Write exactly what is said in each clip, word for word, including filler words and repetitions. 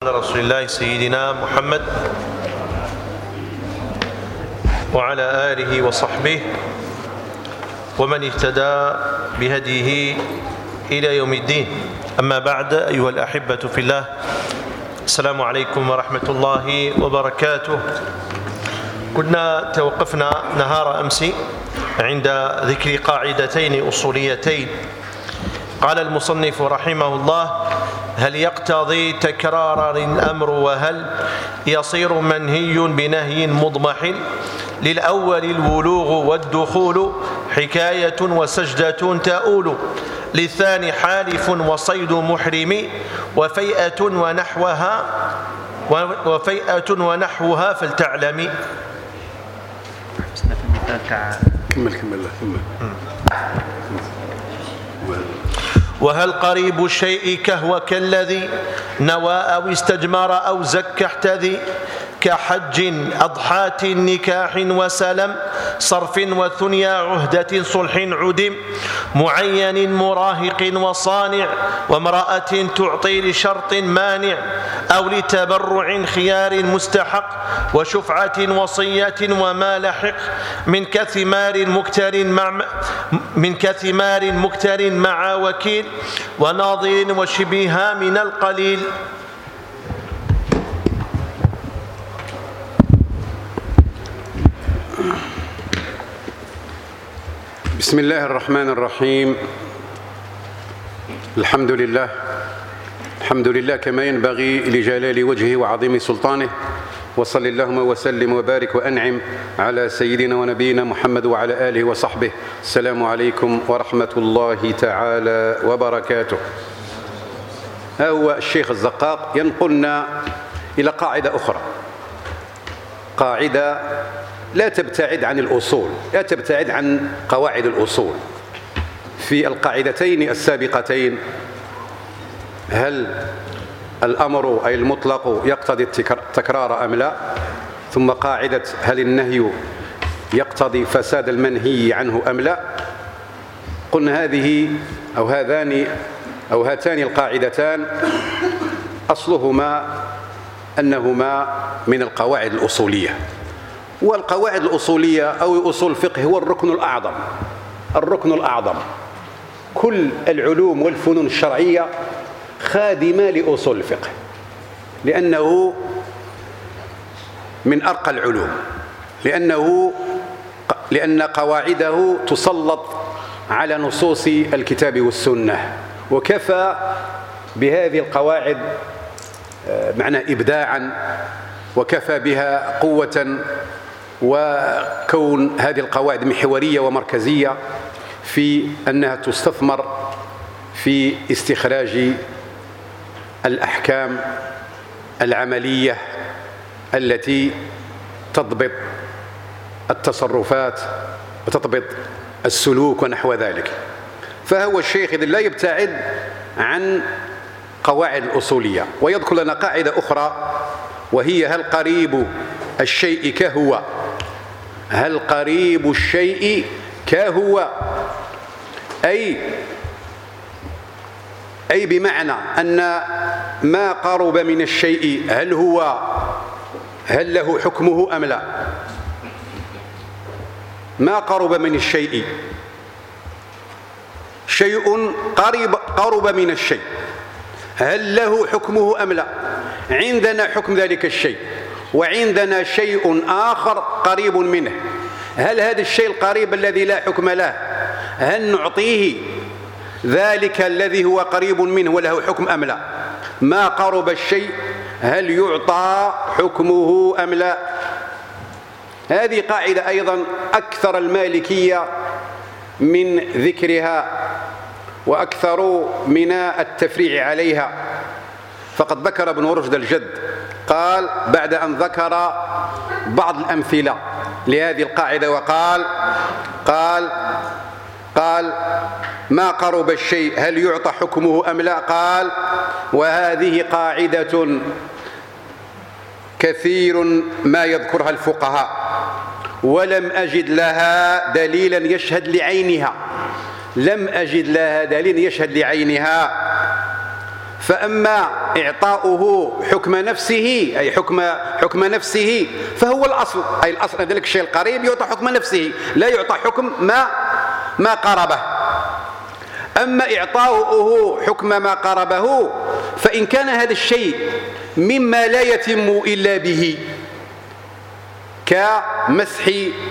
على رسول الله سيدنا محمد وعلى آله وصحبه ومن اهتدى بهديه إلى يوم الدين. أما بعد، أيها الأحبة في الله، السلام عليكم ورحمة الله وبركاته. كنا توقفنا نهار أمس عند ذكر قاعدتين أصوليتين. قال المصنف رحمه الله: هل يقتضي تكرار الأمر وهل يصير منهي بنهي مضمحل؟ للأول الولوغ والدخول حكاية وسجدة تؤول، للثاني حالف وصيد محرم وفيئة ونحوها وفيئة ونحوها فلتعلمي. كمل كمل كمل. وهل قريب الشيء كهو كالذي نوى أو استجمر أو زك احتذي، كحج أضحاة نكاح وسلم صرف وثنيا عهدة صلح عدم، معين مراهق وصانع وامرأة تعطي لشرط مانع، أو لتبرع خيار مستحق وشفعة وصية وما لحق، من كثمار مكتر مع من كثمار مكتر مع وكيل وناظر وشبيها من القليل. بسم الله الرحمن الرحيم. الحمد لله الحمد لله كما ينبغي لجلال وجهه وعظيم سلطانه، وصل اللهم وسلم وبارك وأنعم على سيدنا ونبينا محمد وعلى آله وصحبه. السلام عليكم ورحمة الله تعالى وبركاته. ها هو الشيخ الزقاق ينقلنا إلى قاعدة أخرى، قاعدة لا تبتعد عن الأصول، لا تبتعد عن قواعد الأصول. في القاعدتين السابقتين، هل الأمر أي المطلق يقتضي التكرار أم لا، ثم قاعدة هل النهي يقتضي فساد المنهي عنه أم لا، قلنا هذه أو هذان أو هاتان القاعدتان أصلهما أنهما من القواعد الأصولية. والقواعد الأصولية أو أصول الفقه هو الركن الأعظم الركن الأعظم كل العلوم والفنون الشرعية خادمة لأصول الفقه، لأنه من أرقى العلوم، لأنه لأن قواعده تسلط على نصوص الكتاب والسنة، وكفى بهذه القواعد معنى إبداعا، وكفى بها قوة، وكون هذه القواعد محورية ومركزية في أنها تستثمر في استخراج الأحكام العملية التي تضبط التصرفات وتضبط السلوك ونحو ذلك. فهو الشيخ إذن لا يبتعد عن قواعد الأصولية، ويذكر لنا قاعدة أخرى وهي هل قريب الشيء كهو هل قريب الشيء كهو أي أي بمعنى أن ما قرب من الشيء هل هو هل له حكمه أم لا. ما قرب من الشيء شيء قريب قرب من الشيء، هل له حكمه أم لا؟ عندنا حكم ذلك الشيء، وعندنا شيء آخر قريب منه. هل هذا الشيء القريب الذي لا حكم له هل نعطيه ذلك الذي هو قريب منه وله حكم أم لا؟ ما قرب الشيء هل يعطى حكمه أم لا؟ هذه قاعدة أيضا أكثر المالكية من ذكرها وأكثر من التفريع عليها. فقد ذكر ابن رشد الجد قال بعد أن ذكر بعض الأمثلة لهذه القاعدة وقال قال قال ما قرب الشيء هل يعطى حكمه أم لا؟ قال وهذه قاعدة كثير ما يذكرها الفقهاء ولم أجد لها دليلا يشهد لعينها لم أجد لها دليل يشهد لعينها فأما إعطاؤه حكم نفسه أي حكم حكم نفسه فهو الأصل، أي الأصل أن ذلك الشيء القريب يعطى حكم نفسه، لا يعطى حكم ما ما قربه. أما إعطاؤه حكم ما قربه فإن كان هذا الشيء مما لا يتم إلا به كمسح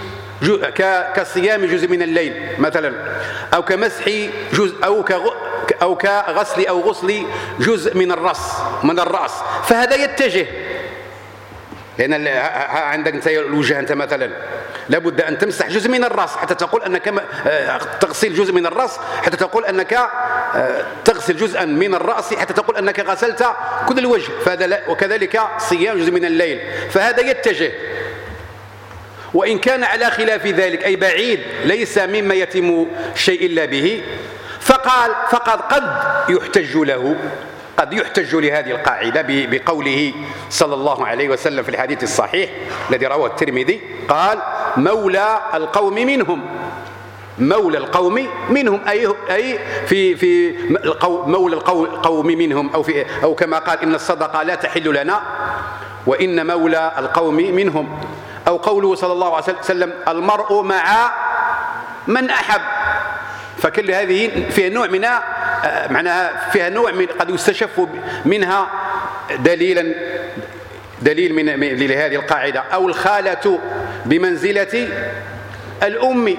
كصيام جزء من الليل مثلا، أو كمسح جزء أو أو كغسل أو غسل جزء من الرأس من الرأس فهذا يتجه، لأن عندك أنت الوجه أنت مثلا لابد أن تمسح جزء من الرأس حتى تقول أنك تغسل جزء من الرأس، حتى تقول أنك تغسل جزءا من الرأس، حتى تقول أنك غسلت كل الوجه، فهذا وكذلك صيام جزء من الليل فهذا يتجه. وإن كان على خلاف ذلك أي بعيد ليس مما يتم شيء إلا به فقال فقد قد يحتج له قد يحتج لهذه القاعدة بقوله صلى الله عليه وسلم في الحديث الصحيح الذي رواه الترمذي قال مولى القوم منهم، مولى القوم منهم أي أي في في مولى القوم منهم، أو في أو كما قال إن الصدقة لا تحل لنا وإن مولى القوم منهم، أو قوله صلى الله عليه وسلم المرء مع من أحب. فكل هذه فيها نوع من معناها فيها نوع من قد يستشف منها دليلا دليل من لهذه القاعدة. أو الخالة بمنزلة الأم،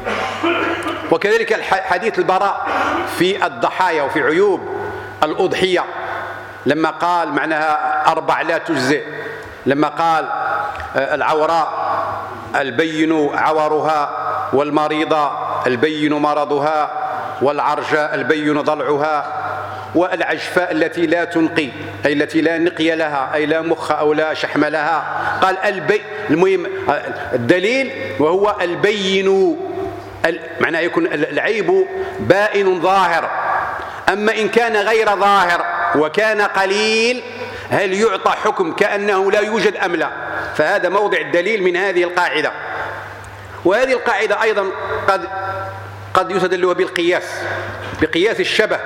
وكذلك حديث البراء في الضحايا وفي عيوب الأضحية لما قال معناها أربع لا تجزئ، لما قال العوراء البين عورها، والمريضة البين مرضها، والعرجاء البين ضلعها، والعجفاء التي لا تنقي أي التي لا نقي لها أي لا مخ أو لا شحم لها. قال البي المهم الدليل وهو البين معناه يكون العيب بائن ظاهر. أما إن كان غير ظاهر وكان قليل هل يعطى حكم كأنه لا يوجد أم لا؟ فهذا موضع الدليل من هذه القاعدة. وهذه القاعدة أيضا قد قد يستدل بالقياس بقياس الشبه،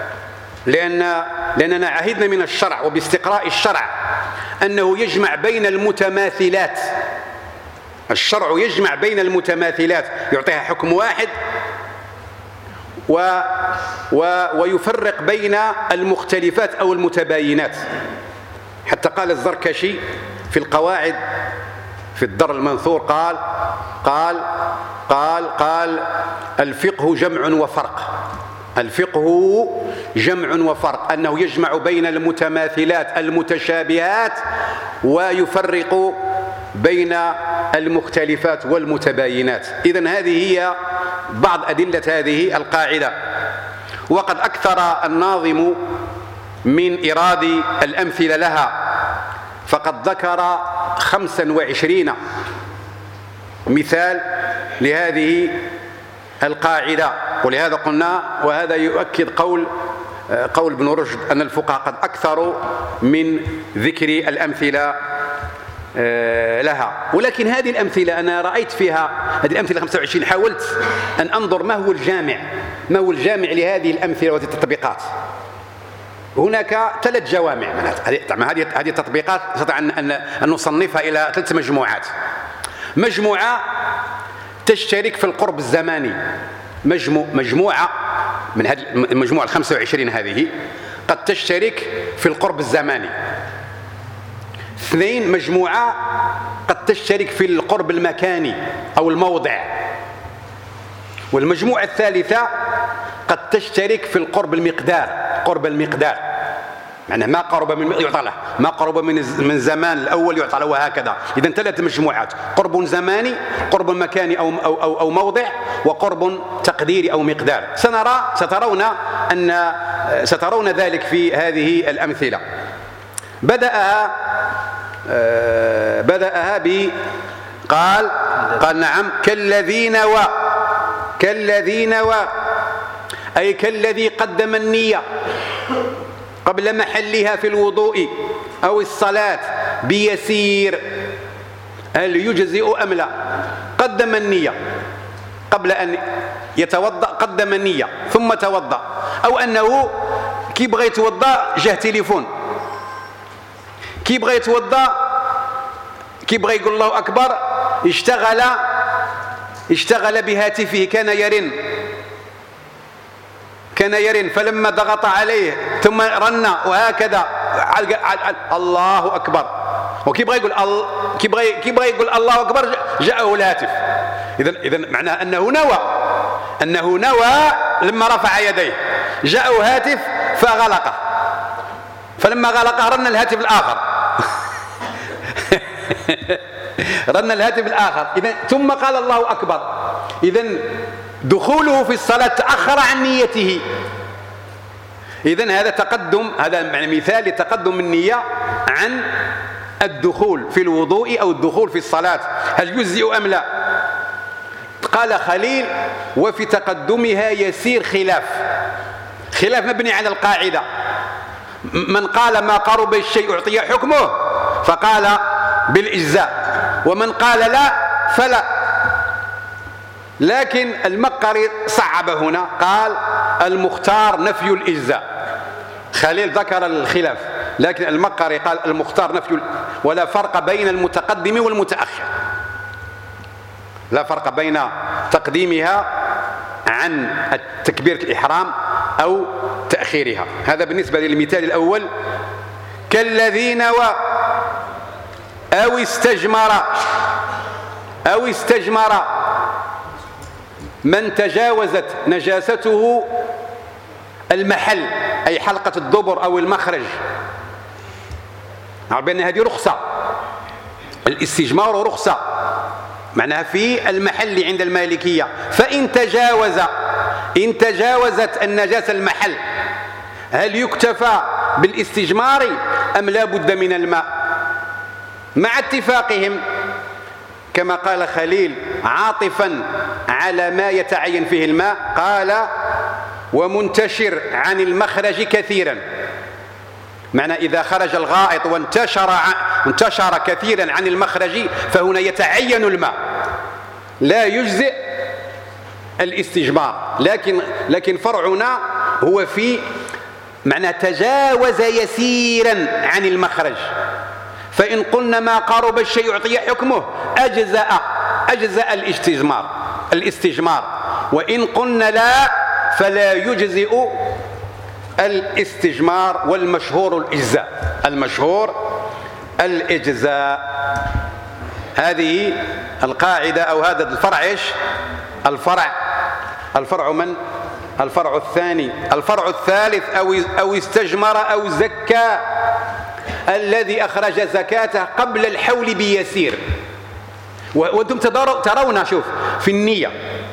لأن لأننا عهدنا من الشرع وباستقراء الشرع أنه يجمع بين المتماثلات. الشرع يجمع بين المتماثلات يعطيها حكم واحد و و ويفرق بين المختلفات أو المتباينات. حتى قال الزركشي في القواعد في الدر المنثور قال قال قال قال الفقه جمع وفرق. الفقه جمع وفرق، أنه يجمع بين المتماثلات المتشابهات ويفرق بين المختلفات والمتباينات. إذن هذه هي بعض أدلة هذه القاعدة. وقد أكثر الناظم من إيراد الأمثلة لها، فقد ذكر خمسا وعشرين مثال لهذه القاعدة. ولهذا قلنا وهذا يؤكد قول قول ابن رشد أن الفقهاء قد أكثروا من ذكر الأمثلة لها. ولكن هذه الأمثلة أنا رأيت فيها هذه الأمثلة خمسة وعشرين حاولت أن أنظر ما هو الجامع ما هو الجامع لهذه الأمثلة وهذه التطبيقات. هناك ثلاث جوامع. هذه هذه التطبيقات نستطيع أن أن نصنفها إلى ثلاث مجموعات. مجموعة تشترك في القرب الزماني، مجموعة من هذه المجموعة الخمسة وعشرين هذه قد تشترك في القرب الزماني. اثنين مجموعة قد تشترك في القرب المكاني أو الموضع. والمجموعة الثالثة قد تشترك في القرب المقدار قرب المقدار معناه ما قرب من يعطى له ما قرب من من زمان الأول يعطى له وهكذا. إذن ثلاث مجموعات: قرب زماني، قرب مكاني أو أو أو, أو موضع، وقرب تقديري أو مقدار. سنرى سترون أن سترون ذلك في هذه الأمثلة. بدأها بدأها ب قال قال نعم كالذي نوى كالذي نوى أي كالذي قدم النية قبل محلها في الوضوء أو الصلاة بيسير. هل يجزئ أم لا؟ قدم النية قبل أن يتوضأ، قدم النية ثم توضأ. أو أنه كي بغى يتوضا جاه تليفون، كي بغى يتوضا كي بغى يقول الله أكبر اشتغل اشتغل بهاتفه، كان يرن كان يرن فلما ضغط عليه ثم رن وهكذا الله أكبر. وكي بغى يقول كي بغى كي بغى يقول الله أكبر جاءه الهاتف. إذا إذا معناه أنه نوى أنه نوى لما رفع يديه جاءه هاتف فغلقه، فلما غلقه رن الهاتف الآخر رن الهاتف الآخر. إذن ثم قال الله أكبر. إذن دخوله في الصلاة تأخر عن نيته. إذن هذا تقدم، هذا مثال لتقدم النية عن الدخول في الوضوء أو الدخول في الصلاة، هل يجزئ أم لا؟ قال خليل: وفي تقدمها يسير خلاف، خلاف مبني على القاعدة. من قال ما قرب الشيء أعطي حكمه فقال بالإجزاء، ومن قال لا فلا. لكن المقري صعب هنا، قال المختار نفي الإجزاء. خليل ذكر الخلاف، لكن المقري قال المختار نفي، ولا فرق بين المتقدم والمتأخر، لا فرق بين تقديمها عن تكبيرة الإحرام أو تأخيرها. هذا بالنسبة للمثال الأول. كالذي نوى أو استجمر أو استجمر من تجاوزت نجاسته المحل، أي حلقة الدبر أو المخرج. نعرف بأن هذه رخصة، الاستجمار رخصة معناها في المحل عند المالكية. فإن تجاوز إن تجاوزت النجاسة المحل، هل يكتفى بالاستجمار أم لا بد من الماء؟ مع اتفاقهم كما قال خليل عاطفا على ما يتعين فيه الماء، قال ومنتشر عن المخرج كثيرا، معنى إذا خرج الغائط وانتشر انتشر كثيرا عن المخرج فهنا يتعين الماء، لا يجزئ الاستجمار. لكن لكن فرعنا هو في معنى تجاوز يسيرا عن المخرج. فإن قلنا ما قارب الشيء يعطي حكمه أجزأ أجزأ الاستجمار الاستجمار وإن قلنا لا فلا يجزئ الاستجمار، والمشهور الإجزاء المشهور الإجزاء. هذه القاعدة أو هذا الفرع إيش؟ الفرع الفرع من؟ الفرع الثاني. الفرع الثالث أو أو استجمر أو زكى الذي أخرج زكاته قبل الحول بيسير. وأنتم ترون شوف في النية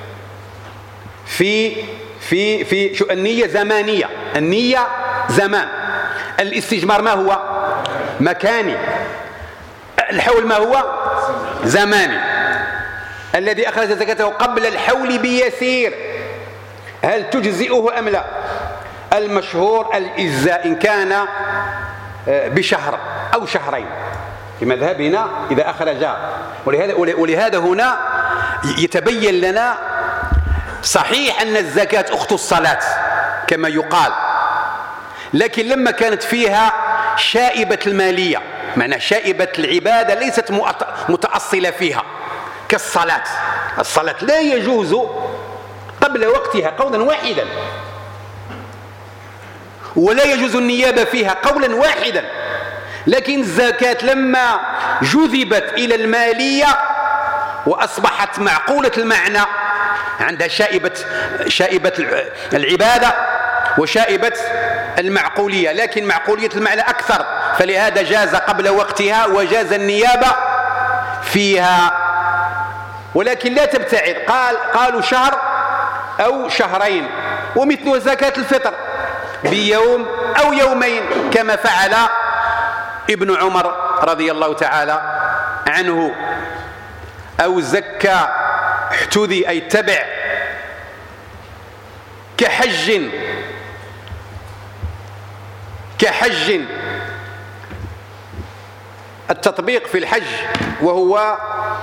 في في في شو النية زمانية، النية زمان. الاستجمار ما هو؟ مكاني. الحول ما هو؟ زماني. الذي أخرج زكاته قبل الحول بيسير، هل تجزئه أم لا؟ المشهور الإجزاء إن كان بشهر أو شهرين في مذهبنا إذا أخرج. ولهذا ولهذا هنا يتبين لنا صحيح أن الزكاة أخت الصلاة كما يقال، لكن لما كانت فيها شائبة المالية، معنى شائبة العبادة ليست متأصلة فيها كالصلاة. الصلاة لا يجوز قبل وقتها قولا واحدا، ولا يجوز النيابة فيها قولا واحدا. لكن الزكاة لما جذبت إلى المالية وأصبحت معقولة المعنى، عندها شائبة شائبة العبادة وشائبة المعقولية، لكن معقولية المعنى أكثر، فلهذا جاز قبل وقتها وجاز النيابة فيها. ولكن لا تبتعد، قال قالوا شهر أو شهرين. ومثل زكاة الفطر بيوم أو يومين كما فعل ابن عمر رضي الله تعالى عنه. أو زكى احتذي أي اتبع كحج كحج التطبيق في الحج، وهو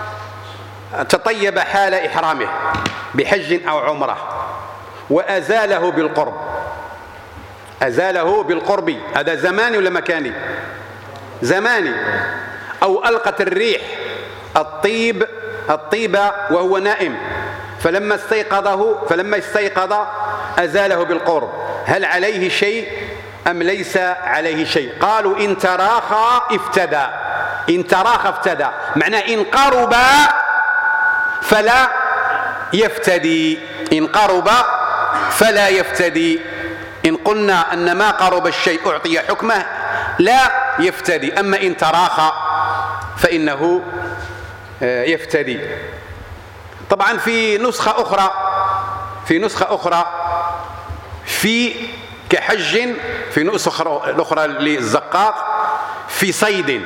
تطيب حال إحرامه بحج أو عمرة وأزاله بالقرب أزاله بالقرب، هذا زماني ولا مكاني؟ زماني. أو ألقت الريح الطيب الطيب وهو نائم فلما استيقظه فلما استيقظ أزاله بالقرب، هل عليه شيء أم ليس عليه شيء؟ قالوا إن تراخى افتدى، إن تراخى افتدى، معناه إن قرب فلا يفتدي، إن قرب فلا يفتدي. إن قلنا أن ما قرب الشيء أعطي حكمه لا يفتدي، أما إن تراخى فإنه يفتدي. طبعا في نسخة أخرى في نسخة أخرى في كحج، في نسخة الأخرى للزقاق في صيد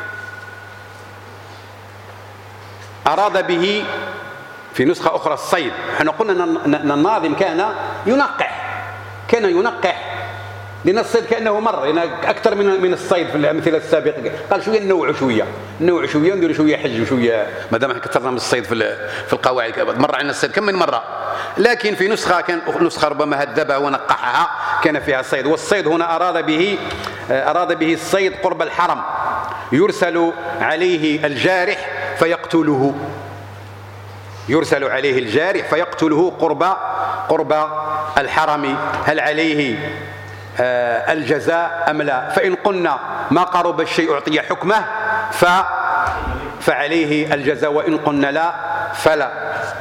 أراد به، في نسخة أخرى الصيد. احنا قلنا أن الناظم كان ينقح كان ينقح لأن الصيد كأنه مر، لأن أكثر من من الصيد في الأمثلة السابقة. قال شوية نوع شوية نوع شوية ندير شوية حج وشوية، ما دام كثرنا من الصيد في في القواعد. مر علينا الصيد كم من مرة، لكن في نسخة كان نسخة ربما هذبها ونقحها كان فيها الصيد. والصيد هنا أراد به أراد به الصيد قرب الحرم، يرسل عليه الجارح فيقتله يرسل عليه الجارح فيقتله قرب قرب الحرم، هل عليه آه الجزاء أم لا؟ فإن قلنا ما قرب الشيء أعطي حكمه ف فعليه الجزاء، وإن قلنا لا فلا.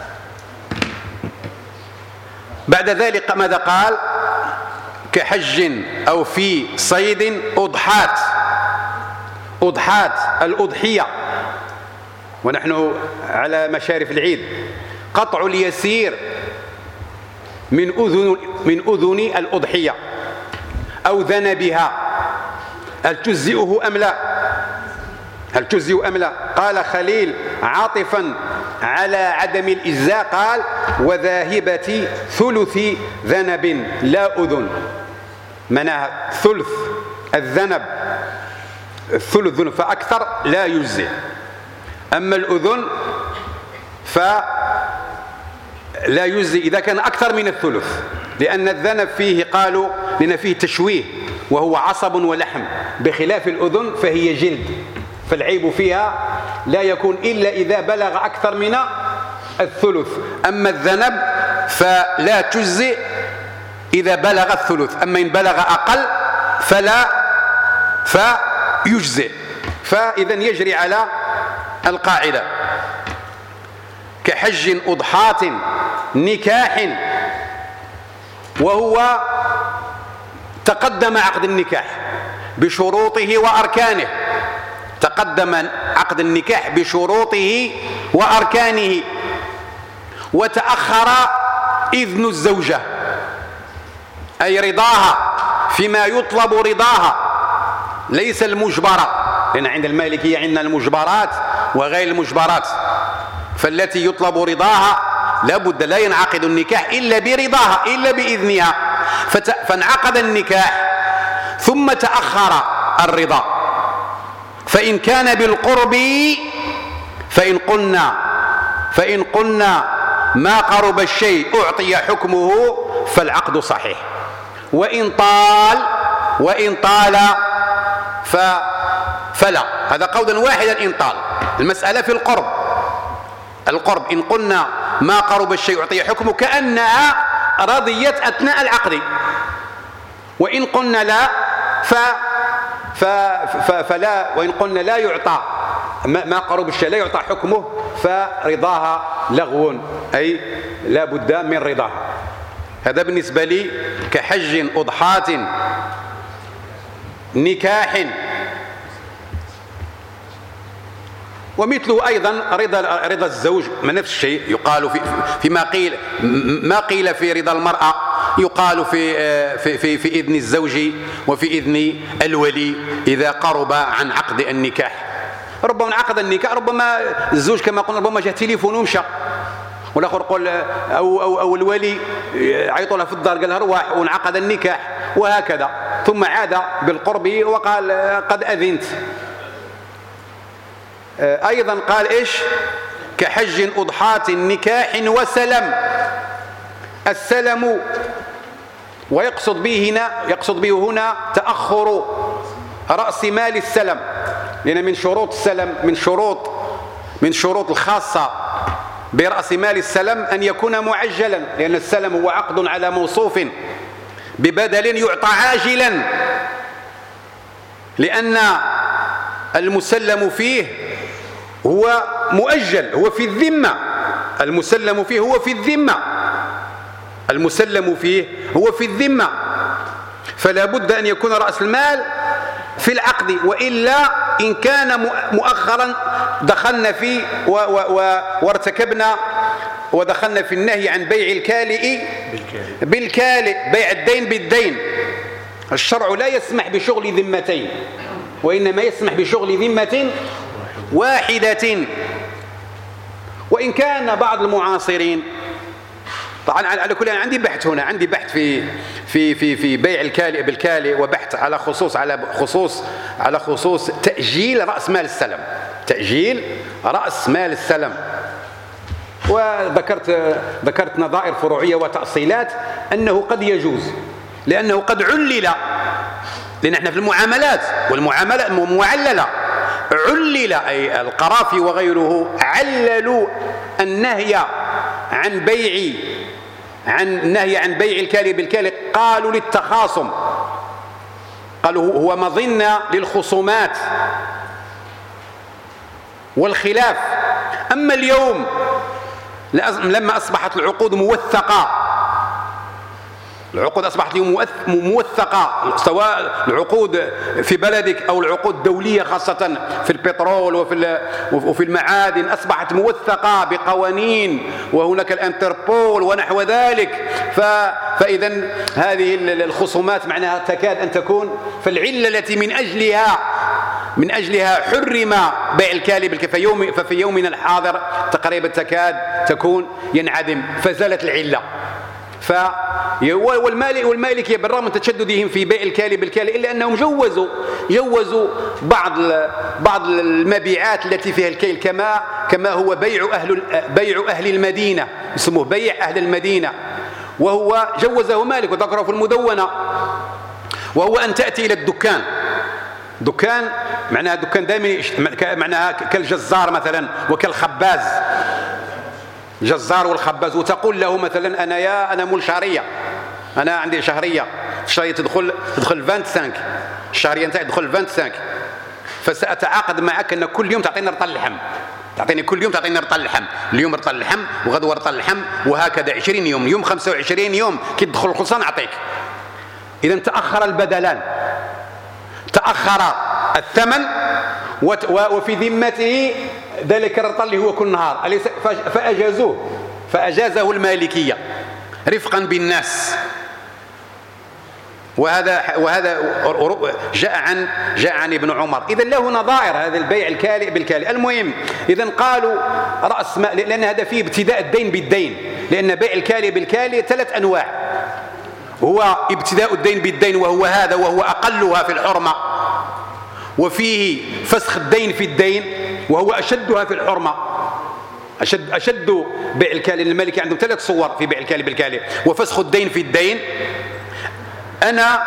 بعد ذلك ماذا قال؟ كحج أو في صيد أضحات أضحات الأضحية، ونحن على مشارف العيد، قطع اليسير من أذن من أذن الأضحية أو ذنبها، هل تجزئه أم لا؟ هل تجزئ أم لا؟ قال خليل عاطفا على عدم الإجزاء، قال وذاهبة ثلث ذنب لا أذن، معناها ثلث الذنب الثلث ذنب فأكثر لا يجزئ، أما الأذن فلا يجزئ إذا كان أكثر من الثلث، لأن الذنب فيه قالوا لأن فيه تشويه وهو عصب ولحم، بخلاف الأذن فهي جلد، فالعيب فيها لا يكون إلا إذا بلغ أكثر من الثلث. أما الذنب فلا تجزئ إذا بلغ الثلث، أما إن بلغ أقل فلا فيجزئ. فإذا يجري على القاعدة كحج أضحات نكاح، وهو تقدم عقد النكاح بشروطه وأركانه، تقدم عقد النكاح بشروطه وأركانه، وتأخر إذن الزوجة أي رضاها فيما يطلب رضاها، ليس المجبرة، لأن عند المالكية عندنا المجبرات وغير المجبرات، فالتي يطلب رضاها لابد لا ينعقد النكاح إلا برضاها إلا بإذنها، فانعقد النكاح ثم تأخر الرضا. فإن كان بالقرب فإن قلنا فإن قلنا ما قرب الشيء أعطي حكمه فالعقد صحيح، وإن طال وإن طال ف فلا. هذا قولا واحدا إن طال. المسألة في القرب القرب إن قلنا ما قرب الشيء أعطي حكمه كأنها رضيت أثناء العقد، وإن قلنا لا ف ف فلا وإن قلنا لا يعطى ما قرب الشيء لا يعطى حكمه فرضاها لغو، أي لا بد من رضاها. هذا بالنسبة لي كحج أضحات نكاح. ومثله أيضا رضا رضا الزوج من نفس الشيء، يقال في فيما قيل ما قيل في رضا المرأة يقال في في في, في إذن الزوج وفي إذن الولي إذا قرب عن عقد النكاح. ربما انعقد النكاح، ربما الزوج كما قلنا ربما جاء تليفون ومشى، والاخر قال او او او الولي عيطوا له في الدار قال له روح، وانعقد النكاح وهكذا، ثم عاد بالقرب وقال قد أذنت. أيضا قال إيش؟ كحج أضحات نكاح وسلم. السلم ويقصد به هنا يقصد به هنا تأخر رأس مال السلم، لأن من شروط السلم من شروط من شروط الخاصة برأس مال السلم أن يكون معجلا، لأن السلم هو عقد على موصوف ببدل يعطى عاجلا، لأن المسلم فيه هو مؤجل، هو في الذمة. المسلم فيه هو في الذمة المسلم فيه هو في الذمة فلا بد أن يكون رأس المال في العقد، وإلا إن كان مؤخرا دخلنا فيه وارتكبنا ودخلنا في النهي عن بيع الكالئ بالكالئ، بيع الدين بالدين. الشرع لا يسمح بشغل ذمتين، وإنما يسمح بشغل ذمة واحدة. وإن كان بعض المعاصرين، طبعا على كل عندي بحث هنا عندي بحث في في في في بيع الكالئ بالكالئ، وبحث على خصوص على خصوص على خصوص تأجيل رأس مال السلم، تأجيل رأس مال السلم. وذكرت ذكرت نظائر فروعية وتأصيلات أنه قد يجوز، لأنه قد علل، لأن احنا في المعاملات والمعاملة معللة، علل أي القرافي وغيره عللوا النهي عن بيع عن النهي عن بيع الكالئ بالكالئ، قالوا للتخاصم، قالوا هو مظنة للخصومات والخلاف. أما اليوم لما أصبحت العقود موثقة، العقود أصبحت اليوم موثقة، سواء العقود في بلدك أو العقود الدولية، خاصة في البترول وفي وفي المعادن، أصبحت موثقة بقوانين، وهناك الانتربول ونحو ذلك. فإذا هذه الخصومات معناها تكاد أن تكون، فالعلة التي من أجلها من أجلها حرم بيع الكالئ بالكالئ ففي يومنا الحاضر تقريبا تكاد تكون ينعدم، فزالت العلة. ف والمالك والمالكية بالرغم من تشددهم في بيع الكالئ بالكالئ إلا أنهم جوزوا جوزوا بعض بعض المبيعات التي فيها الكيل، كما كما هو بيع أهل بيع أهل المدينة، اسمه بيع أهل المدينة، وهو جوزه مالك وذكره في المدونة، وهو أن تأتي إلى الدكان، دكان معناها دكان دائما معناها كالجزار مثلا وكالخباز، الجزار والخباز، وتقول له مثلا أنا يا أنا مول شهرية، أنا عندي شهرية، الشهرية تدخل تدخل خمسة وعشرين، الشهرية نتاعي تدخل خمسة وعشرين، فسأتعاقد معك أن كل يوم تعطيني رطل اللحم، تعطيني كل يوم تعطيني رطل اللحم، اليوم رطل اللحم وغدوة رطل اللحم، وهكذا عشرين يوم، يوم خمسة وعشرين يوم كي تدخل الخلصة نعطيك. إذا تأخر البدلان، تأخر الثمن وفي ذمته ذلك الرطل اللي هو كل نهار، فأجازوه فأجازه المالكية رفقا بالناس. وهذا وهذا جاء عن جاء عن ابن عمر. إذا له نظائر هذا البيع الكالئ بالكالئ. المهم إذا قالوا رأس مال، لأن هذا فيه ابتداء الدين بالدين، لأن بيع الكالئ بالكالئ ثلاث أنواع، هو ابتداء الدين بالدين وهو هذا وهو أقلها في الحرمة، وفيه فسخ الدين في الدين وهو أشدها في الحرمة، أشد أشد بيع الكالئ. المالكي عندهم ثلاث صور في بيع الكالئ بالكالئ، وفسخ الدين في الدين. أنا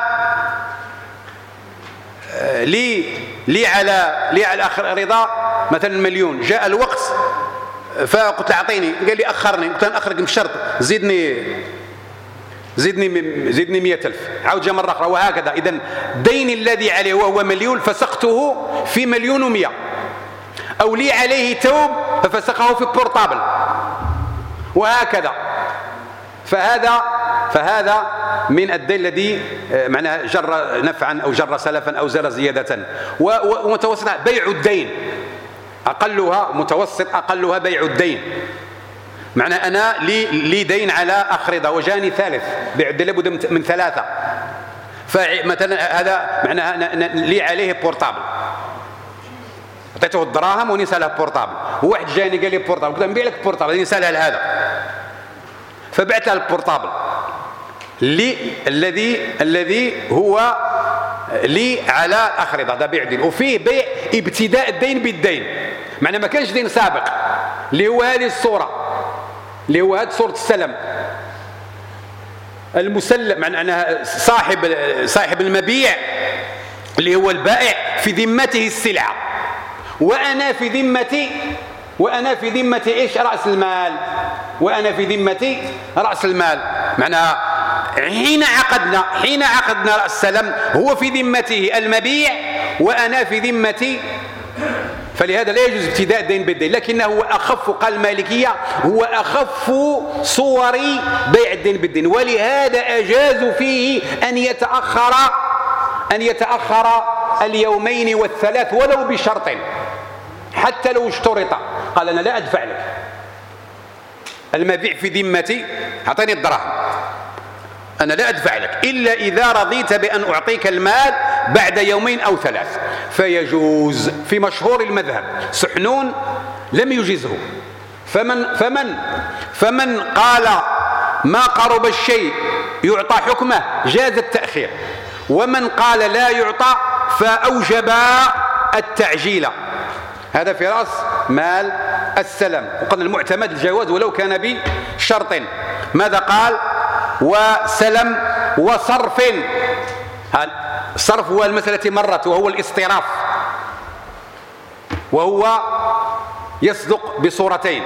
لي لي على لي على آخر رضا مثلا مليون، جاء الوقت فقلت له أعطيني، قال لي أخرني، قلت له أخرك بشرط زيدني زيدني زيدني مئة ألف، عاود جاء مرة أخرى، وهكذا. إذن دين الذي عليه وهو مليون فسقته في مليون ومئة، أو لي عليه توب ففسقه في بورتابل، وهكذا. فهذا فهذا من الدين الذي معناه جر نفعا أو جر سلفا أو زر زيادة. ومتوسط بيع الدين أقلها، متوسط أقلها بيع الدين، معنى أنا لي لي دين على أخرضة وجاني ثالث، بيع الدين لابد من ثلاثة، فمثلا هذا معناها لي عليه بورتابل، أعطيته الدراهم ونسأله بورتابل، وواحد جاني قال لي بورتابل، قلت نبيع لك بورتابل نسأله لهذا، فبعت له البورتابل لي الذي الذي هو لي على أخرضة، هذا بيع دين. وفيه بيع ابتداء الدين بالدين، معنى ما كانش دين سابق، اللي هو هذه الصورة، اللي هو هذه صورة السلم، المسلم معناها صاحب صاحب المبيع اللي هو البائع في ذمته السلعة، وأنا في ذمتي وأنا في ذمتي إيش؟ رأس المال. وأنا في ذمتي رأس المال معناها حين عقدنا حين عقدنا رأس السلم هو في ذمته المبيع وأنا في ذمتي، فلهذا لا يجوز ابتداء الدين بالدين، لكنه هو أخف، قال المالكية هو أخف صور بيع الدين بالدين، ولهذا أجازوا فيه أن يتأخر أن يتأخر اليومين والثلاث ولو بشرط، حتى لو اشترط. قال أنا لا أدفع لك، المبيع في ذمتي، أعطيني الدراهم، أنا لا أدفع لك إلا إذا رضيت بأن أعطيك المال بعد يومين أو ثلاث، فيجوز. في مشهور المذهب سحنون لم يجزه، فمن فمن فمن قال ما قرب الشيء يعطى حكمه جاز التأخير، ومن قال لا يعطى فأوجب التعجيل. هذا في رأس مال السلم. وقلنا المعتمد الجواز ولو كان بشرط. ماذا قال؟ وسلم وصرف. الصرف هو المسألة مرت، وهو الاصطراف، وهو يصدق بصورتين: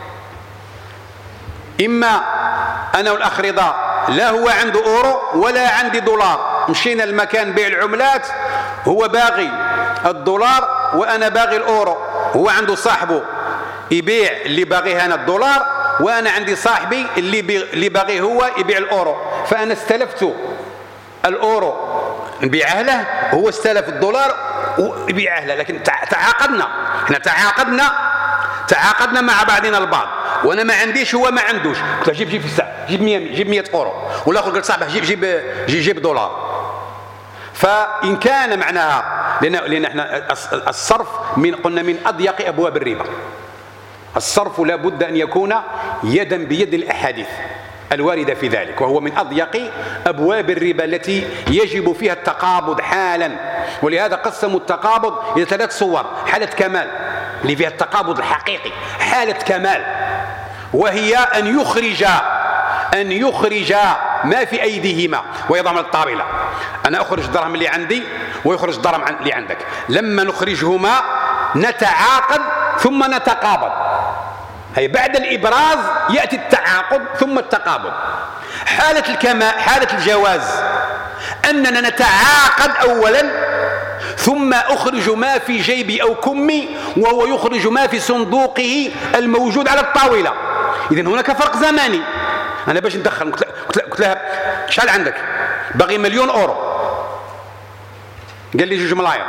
إما أنا والأخ رضا لا هو عنده أورو ولا عندي دولار، مشينا المكان بيع العملات، هو باغي الدولار وأنا باغي الأورو، هو عنده صاحبه يبيع اللي باغيه أنا الدولار، وأنا عندي صاحبي اللي اللي باغيه هو يبيع الأورو، فأنا استلفت الأورو نبيعه له، هو استلف الدولار ويبيعه له، لكن تعاقدنا احنا تعاقدنا تعاقدنا مع بعضنا البعض، وانا ما عنديش هو ما عندوش، قلت له جيب جيب في الساعه، جيب مية جيب مية اورو، والاخر قال صاحبه جيب جيب جيب, جيب دولار. فان كان معناها لان لان احنا الصرف من قلنا من اضيق ابواب الربا، الصرف لا بد ان يكون يدا بيد الاحاديث الواردة في ذلك، وهو من أضيق أبواب الربا التي يجب فيها التقابض حالا. ولهذا قسموا التقابض إلى ثلاث صور: حالة كمال اللي فيها التقابض الحقيقي، حالة كمال وهي أن يخرج أن يخرج ما في أيديهما ويضعهم على الطاولة. أنا أخرج الدرهم اللي عندي ويخرج الدرهم اللي عندك، لما نخرجهما نتعاقد ثم نتقابض، أي بعد الإبراز يأتي التعاقد ثم التقابض. حالة الكمال حالة الجواز أننا نتعاقد أولا ثم أخرج ما في جيبي أو كمي وهو يخرج ما في صندوقه الموجود على الطاولة. إذن هناك فرق زماني. أنا باش ندخل قلت لها شحال عندك؟ باغي مليون أورو. قال لي جوج ملاير.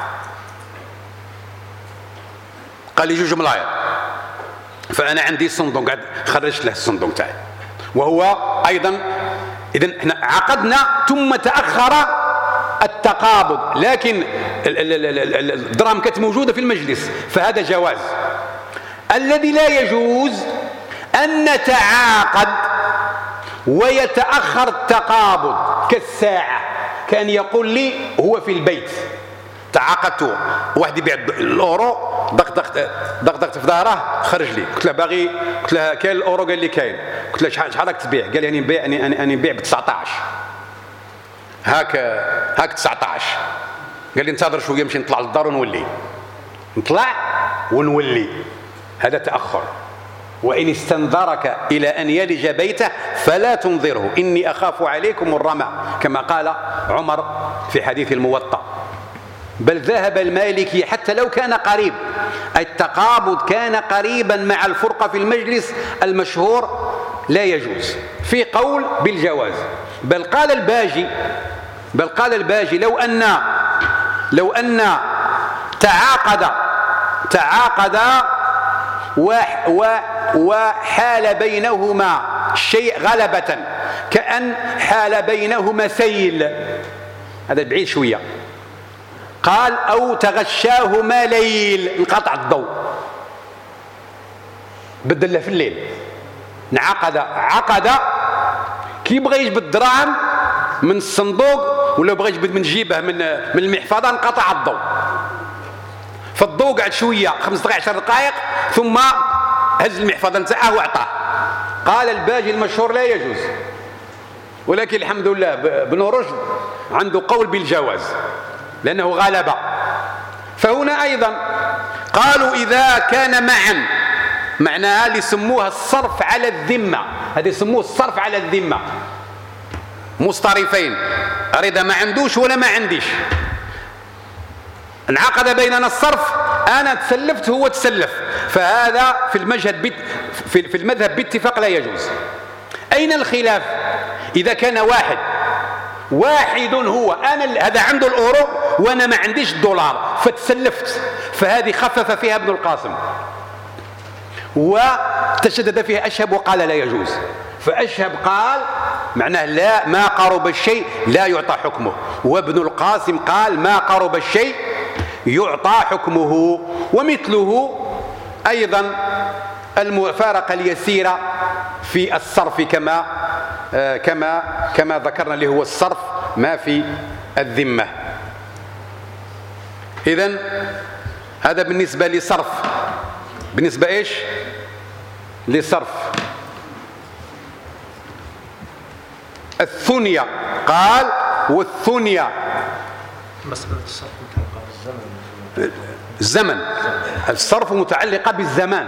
قال لي جوج ملاير. فأنا عندي صندوق قاعد خرجت له الصندوق تاعي، وهو أيضا إذن احنا عقدنا ثم تأخر التقابض، لكن الدراهم كانت موجودة في المجلس، فهذا جواز. الذي لا يجوز أن نتعاقد ويتأخر التقابض، كالساعة. كان يقول لي هو في البيت تعاقدت، واحد يبيع الأورو، دقدقت دقدقت في ظهره، خرج لي، قلت له باغي، قلت له كاين الأورو، قال لي كاين، قلت له شحال شحال راك تبيع؟ قال لي أنا نبيع أنا أنا نبيع ب تسعطاش. هاك هاك تسعطاش. قال لي انتظر شويه نمشي نطلع للدار ونولي. نطلع ونولي، هذا تأخر. وإن استنظرك إلى أن يلج بيته فلا تنظره إني أخاف عليكم الرمى، كما قال عمر في حديث الموطأ. بل ذهب المالكي حتى لو كان قريب، التقابض كان قريبا مع الفرقة في المجلس المشهور لا يجوز، في قول بالجواز. بل قال الباجي بل قال الباجي لو أن لو أن تعاقد تعاقد وحال بينهما شيء غلبة، كأن حال بينهما سيل، هذا بعيد شوية، قال أو تغشاهما ليل، انقطع الضوء، بدل في الليل، انعقد عقد كي بغى يجبد الدراهم من الصندوق ولا بغى يجبد من جيبه من من المحفظة، انقطع الضوء، فالضوء قعد شوية خمس دقائق عشر دقائق ثم هز المحفظة نتاعه وأعطاه. قال الباجي المشهور لا يجوز، ولكن الحمد لله ابن رشد عنده قول بالجواز لأنه غلب. فهنا أيضا قالوا إذا كان معا، معناها اللي يسموها الصرف على الذمة، هذا يسموه الصرف على الذمة، مصطرفين، رضا ما عندوش ولا ما عنديش، انعقد بيننا الصرف، أنا تسلفت هو تسلف، فهذا في المجهد في المذهب باتفاق لا يجوز. أين الخلاف؟ إذا كان واحد واحد هو أنا هذا عنده الأورو وأنا ما عنديش الدولار فتسلفت، فهذه خفف فيها ابن القاسم وتشدد فيها أشهب وقال لا يجوز. فأشهب قال معناه لا، ما قرب الشيء لا يعطى حكمه، وابن القاسم قال ما قرب الشيء يعطى حكمه. ومثله أيضا المفارقة اليسيرة في الصرف كما آه كما كما ذكرنا اللي هو الصرف ما في الذمة. إذن هذا بالنسبة لصرف. بالنسبة إيش؟ لصرف. الثنية قال والثنية مسألة الصرف متعلقة بالزمن. الزمن، الصرف متعلقة بالزمان.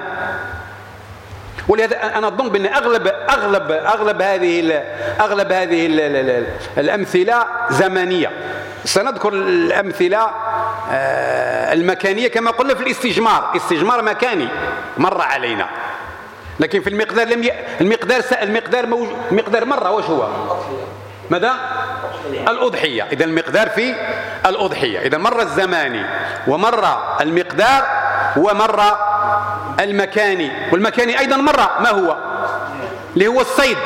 ولهذا انا اظن بان اغلب اغلب اغلب هذه اغلب هذه الامثله زمنيه. سنذكر الامثله المكانيه كما قلنا في الاستجمار، استجمار مكاني مر علينا، لكن في المقدار لم ي... المقدار س... المقدار موج... المقدار مره واش هو؟ ماذا؟ الأضحية. إذا المقدار في الأضحية، إذا مر الزماني ومر المقدار ومر المكاني، والمكاني أيضا مر ما هو؟ اللي هو الصيد.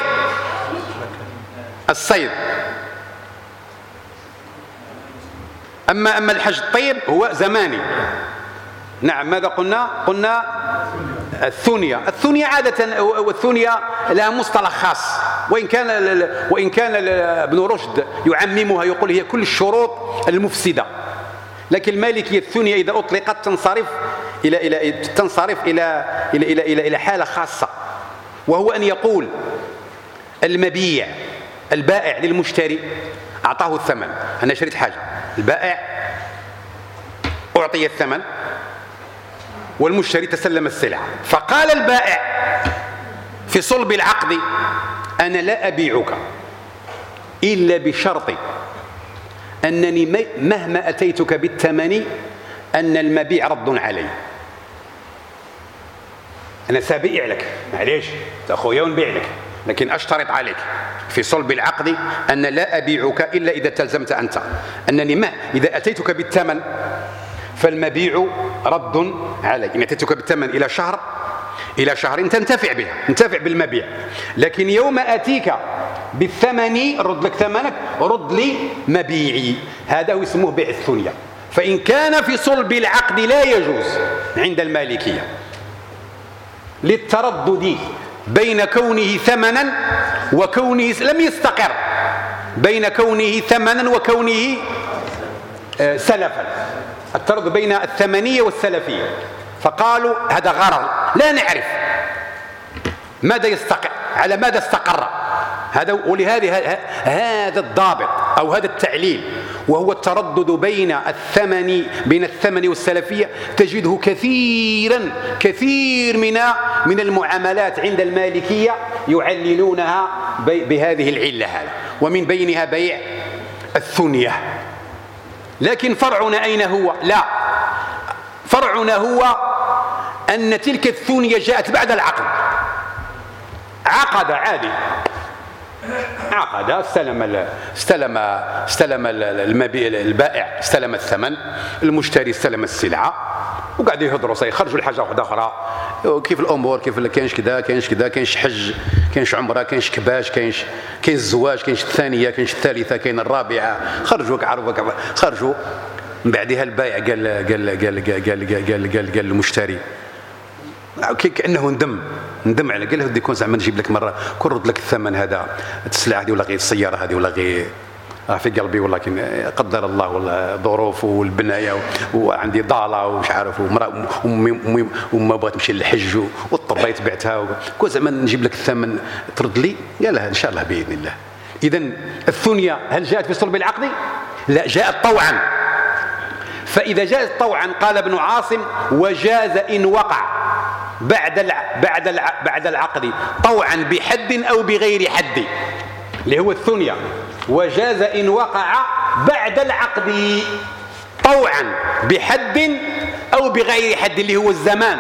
الصيد. أما أما الحج الطيب هو زماني. نعم ماذا قلنا؟ قلنا الثنية. الثنية عادة والثنية لها مصطلح خاص، وإن كان وإن كان ابن رشد يعممها يقول هي كل الشروط المفسدة، لكن المالكية الثنية إذا أطلقت تنصرف إلى إلى تنصرف إلى إلى إلى إلى, إلى حالة خاصة، وهو أن يقول المبيع البائع للمشتري أعطاه الثمن، أنا شريت حاجة، البائع أعطي الثمن والمشتري تسلم السلعة، فقال البائع في صلب العقد أنا لا أبيعك إلا بشرط أنني مهما أتيتك بالثمن أن المبيع رد علي. أنا سأبيع لك معليش أخويا ونبيع لك، لكن أشترط عليك في صلب العقد أن لا أبيعك إلا إذا تلزمت أنت أنني ما إذا أتيتك بالثمن فالمبيع رد علي. إن أتيتك بالثمن إلى شهر إلى شهرين تنتفع بها، تنتفع بالمبيع، لكن يوم أتيك بالثمن رد لك ثمنك، رد لي مبيعي. هذا هو اسمه بيع الثنية. فإن كان في صلب العقد لا يجوز عند المالكية للتردد بين كونه ثمنا وكونه لم يستقر، بين كونه ثمنا وكونه سلفا، التردد بين الثمنية والسلفية. فقالوا هذا غرر لا نعرف ماذا يستقر، على ماذا استقر هذا، ولهذا هذا الضابط أو هذا التعليل وهو التردد بين الثمن بين الثمن والسلفية تجده كثيرا كثير من من المعاملات عند المالكية يعللونها بهذه العلة هذا، ومن بينها بيع الثنية. لكن فرعنا أين هو؟ لا، فرعنا هو أن تلك الثنية جاءت بعد العقد، عقد عادي، عقد استلم استلم استلم المبيع البائع استلم الثمن، المشتري استلم السلعة، وقاعد يهضروا يخرجوا الحاجة واحدة أخرى، كيف الأمور، كيف كاينش كذا كاينش كذا كاينش حج كاينش عمرة كاينش كباش كاينش كاين الزواج كاينش الثانية كاينش الثالثة كاين الرابعة، خرجوا عرفوا خرجوا. من بعدها البائع قال قال قال قال قال قال قال, قال المشتري كأنه ندم ندم على، قال له بدي يكون زعما نجيب لك مره كون رد لك الثمن هذا السلعه هذه ولا غير السياره هذه ولا غير في قلبي، ولكن قدر الله والله ظروف والبنايه وعندي ضاله ومش عارف وما بغيت نمشي للحج واضطريت بعتها، كون زعما نجيب لك الثمن ترد لي، قال له ان شاء الله باذن الله. إذن الثنية هل جاءت في صلب العقد؟ لا، جاءت طوعا. فإذا جاءت طوعا قال ابن عاصم وجاز إن وقع بعد الع... بعد الع... بعد العقد طوعا بحد أو بغير حد، اللي هو الثنية. وجاز إن وقع بعد العقد طوعا بحد أو بغير حد، اللي هو الزمان.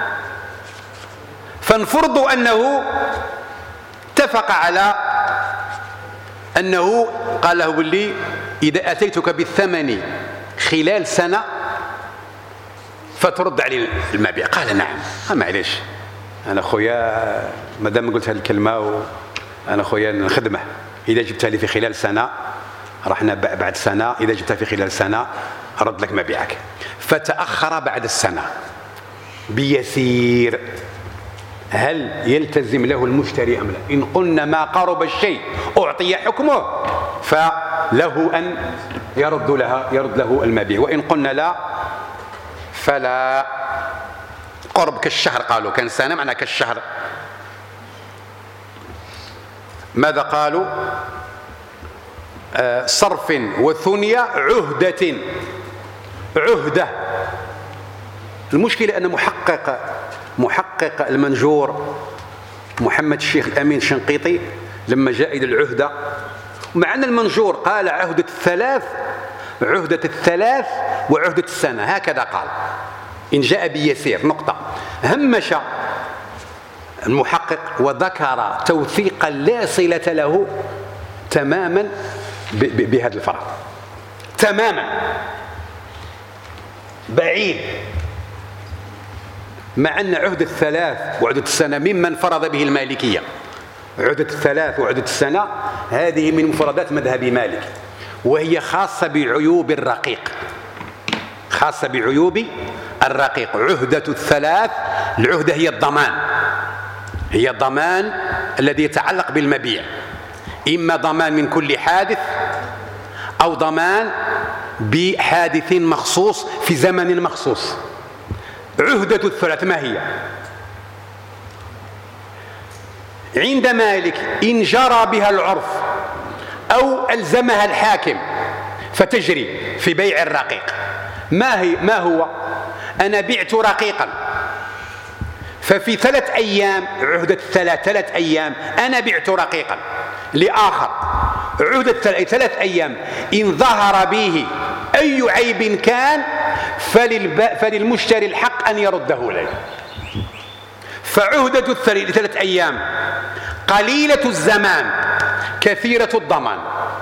فنفرض أنه اتفق على أنه قال له باللي إذا أتيتك بالثمن خلال سنة فترد علي المبيع. قال نعم. معليش، أنا خويا مادام قلت هذه الكلمة أنا خويا نخدمه، إذا جبتها لي في خلال سنة رحنا بعد سنة، إذا جبتها في خلال سنة أرد لك مبيعك. فتأخر بعد السنة بيسير، هل يلتزم له المشتري أم لا؟ إن قلنا ما قرب الشيء أعطي حكمه فله أن يرد لها يرد له المبيع، وإن قلنا لا فلا. قرب كالشهر، قالوا كان سنة معنى كالشهر. ماذا قالوا؟ آه صرف وثنية عهدة. عهدة المشكلة أن محقق محقق المنجور محمد الشيخ الأمين الشنقيطي لما جاء إلى العهدة، مع أن المنجور قال عهدة الثلاث عهدة الثلاث وعهدة السنة، هكذا قال إن جاء بيسير نقطة. همش المحقق وذكر توثيقا لا صلة له تماما بهذا الفرع، تماما بعيد، مع أن عهدة الثلاث وعهدة السنة ممن فرض به المالكية. عهدة الثلاث وعهدة السنة هذه من مفردات مذهب مالك، وهي خاصة بعيوب الرقيق، خاصة بعيوب الرقيق. عهدة الثلاث، العهدة هي الضمان، هي الضمان الذي يتعلق بالمبيع، إما ضمان من كل حادث أو ضمان بحادث مخصوص في زمن مخصوص. عهدة الثلاث ما هي؟ عند مالك إن جرى بها العرف أو ألزمها الحاكم فتجري في بيع الرقيق. ما هي؟ ما هو؟ أنا بعت رقيقا ففي ثلاث أيام، عهدة الثلاث ثلاث أيام أنا بعت رقيقا لآخر، عهدة ثلاث أيام إن ظهر به أي عيب كان فللمشتري الحق أن يرده إليه. فعهدة الثلاث أيام قليلة الزمان كثيرة الضمان،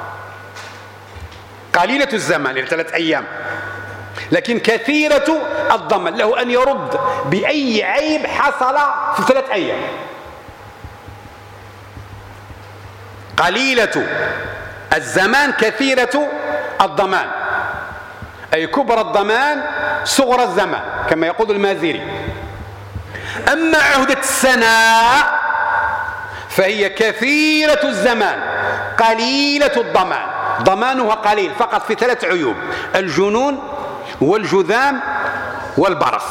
قليلة الزمان لثلاث أيام لكن كثيرة الضمان، له أن يرد بأي عيب حصل في ثلاث أيام. قليلة الزمان كثيرة الضمان، أي كبر الضمان صغر الزمان كما يقول المازري. أما عهدة السنة فهي كثيرة الزمان قليلة الضمان، ضمانها قليل فقط في ثلاث عيوب: الجنون والجذام والبرص.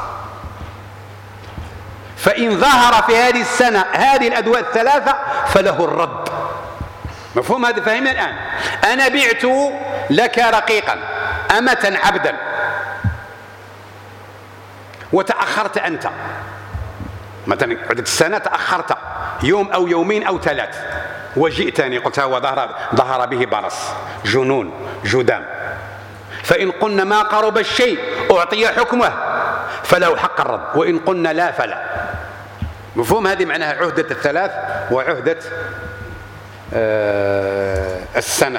فإن ظهر في هذه السنة هذه الأدواء الثلاثة فله الرد. مفهوم هذا؟ فهمنا الآن؟ أنا بعت لك رقيقا أمة عبدا وتأخرت أنت، مثلا عدة السنة تأخرت يوم أو يومين أو ثلاث، وجئتني قلت هو ظهر, ظهر به برص جنون جذام، فإن قلنا ما قرب الشيء أعطي حكمه فله حق الرد، وإن قلنا لا فلا. مفهوم؟ هذه معناها عهدة الثلاث وعهدة آه السنة.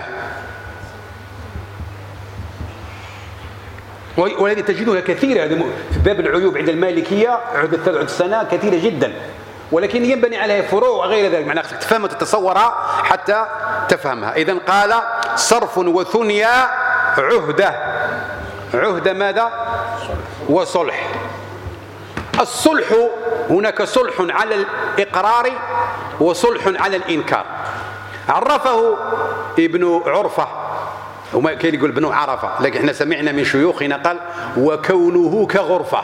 والذي تجدها كثيرة في باب العيوب عند المالكية، عهدة الثلاث وعهدة السنة كثيرة جدا، ولكن ينبني عليها فروع وغير ذلك، معناها تفهم وتتصورها حتى تفهمها. إذن قال صرف وثنيا عهدة. عهدة ماذا؟ وصلح. الصلح هناك صلح على الإقرار وصلح على الإنكار. عرفه ابن عرفة، وما كان يقول ابن عرفة، لكن احنا سمعنا من شيوخنا قال وكونه كغرفة،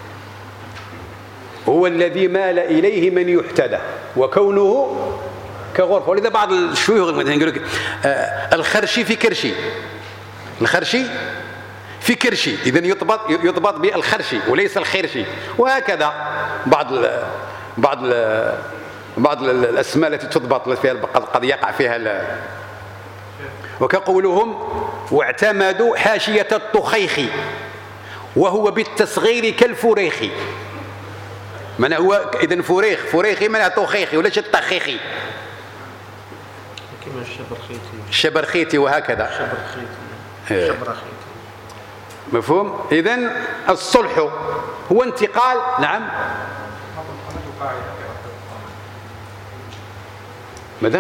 هو الذي مال إليه من يحتدى، وكونه كغرفة. ولذا بعض الشيوخ يقول لك الخرشي في كرشي، الخرشي في كرشي، إذا يضبط يضبط بالخرشي وليس الخرشي. وهكذا بعض ال بعض ال بعض الأسماء التي تضبط فيها قد يقع فيها. وكقولهم واعتمدوا حاشية الطخيخ وهو بالتصغير كالفريخ. من هو إذن فريخ فريخي من طخيخي ولاش الطخيخي كما الشبرخيتي الشبرخيتي وهكذا الشبرخيتي الشبرخيتي. مفهوم؟ إذن الصلح هو انتقال. نعم ماذا؟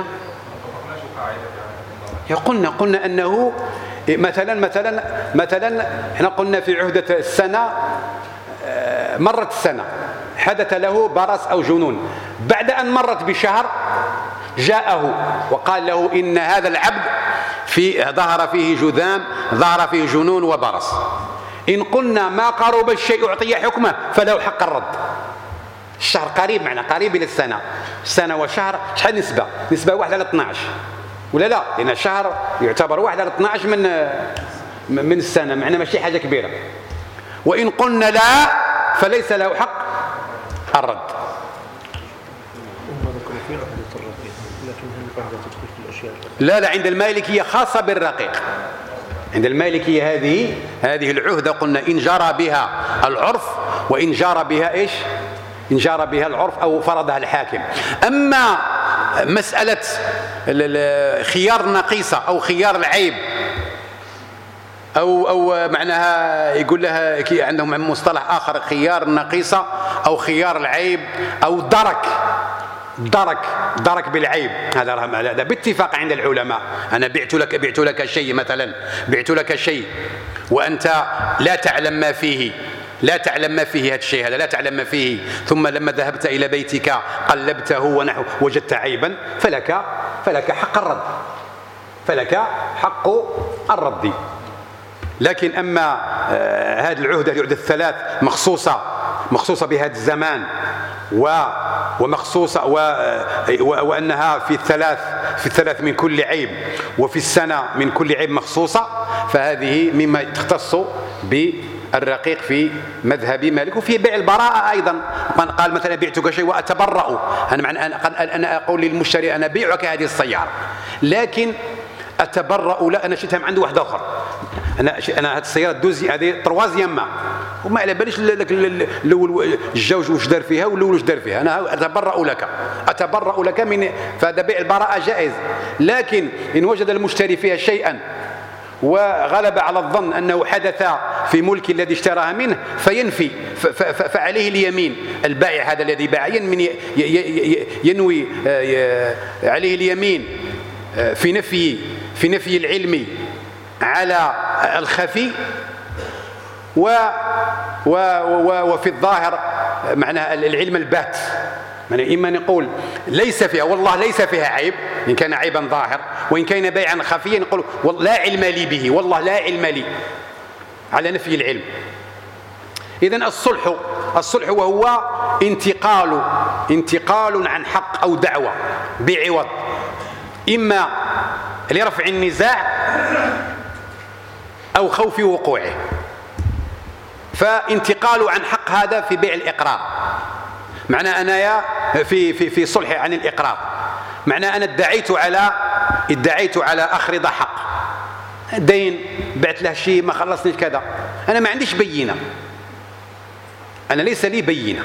قلنا قلنا أنه مثلا مثلا مثلا احنا قلنا في عهدة السنة مرت السنة حدث له برص أو جنون، بعد أن مرت بشهر جاءه وقال له إن هذا العبد في ظهر فيه جذام، ظهر فيه جنون وبرص. إن قلنا ما قرب الشيء أعطي حكمه فله حق الرد. الشهر قريب معنا، قريب إلى السنة، سنة وشهر شحال نسبة؟ نسبة واحد على اثناش ولا لا؟ لأن الشهر يعتبر واحد على اثناش من من السنة، معنا ماشي حاجة كبيرة. وإن قلنا لا فليس له حق الرد. لا لا عند المالكية خاصة بالرقيق. عند المالكية هذه هذه العهدة قلنا إن جرى بها العرف، وإن جرى بها إيش؟ إن جرى بها العرف أو فرضها الحاكم. أما مسألة خيار النقيصة أو خيار العيب أو أو معناها يقول لها عندهم مصطلح آخر خيار النقيصة أو خيار العيب أو درك درك درك بالعيب، هذا هذا باتفاق عند العلماء. أنا بعت لك بعت لك شيء مثلا، بعت لك شيء وأنت لا تعلم ما فيه، لا تعلم ما فيه هذا الشيء، هذا لا تعلم ما فيه، ثم لما ذهبت إلى بيتك قلبته ونحو وجدت عيبا فلك فلك حق الرد، فلك حق الرد. لكن أما آه هذه العهدة العهدة الثلاث مخصوصة مخصوصة بهذا الزمان و ومخصوصة و وأنها في الثلاث في الثلاث من كل عيب وفي السنة من كل عيب مخصوصة، فهذه مما تختص بالرقيق في مذهب مالك. وفي بيع البراءة أيضا، من قال مثلا بعتك شيء وأتبرأ، أنا أنا أقول للمشتري أنا بيعك هذه السيارة لكن أتبرأ لا، أنا شفتها من عند واحد آخر، أنا أنا هذه السيارة دوزي هذه تروازيام ما وما على باليش الاول الجوج واش دار فيها والاول واش دار فيها، انا اتبرأ لك اتبرأ لك من، فهذا بيع البراءة جائز. لكن ان وجد المشتري فيها شيئا وغلب على الظن انه حدث في ملك الذي اشتراها منه فينفي، فعليه اليمين. البائع هذا الذي باع ينوي ينوي عليه اليمين في نفي في نفي العلم على الخفي، و و و وفي الظاهر معناها العلم البات. يعني إما نقول ليس فيها والله ليس فيها عيب إن كان عيبا ظاهر، وإن كان بيعا خفيا نقول لا علم لي به، والله لا علم لي، على نفي العلم. إذن الصلح الصلح وهو انتقال انتقال عن حق أو دعوة بعوض، إما لرفع النزاع أو خوف وقوعه. فانتقال عن حق هذا في بيع الإقرار، معنى أنا يا في في في صلح عن الإقرار، معنى أنا ادعيت على ادعيت على أخرض حق دين، بعت له شيء ما خلصنيش كذا، أنا ما عنديش بينة، أنا ليس لي بينة،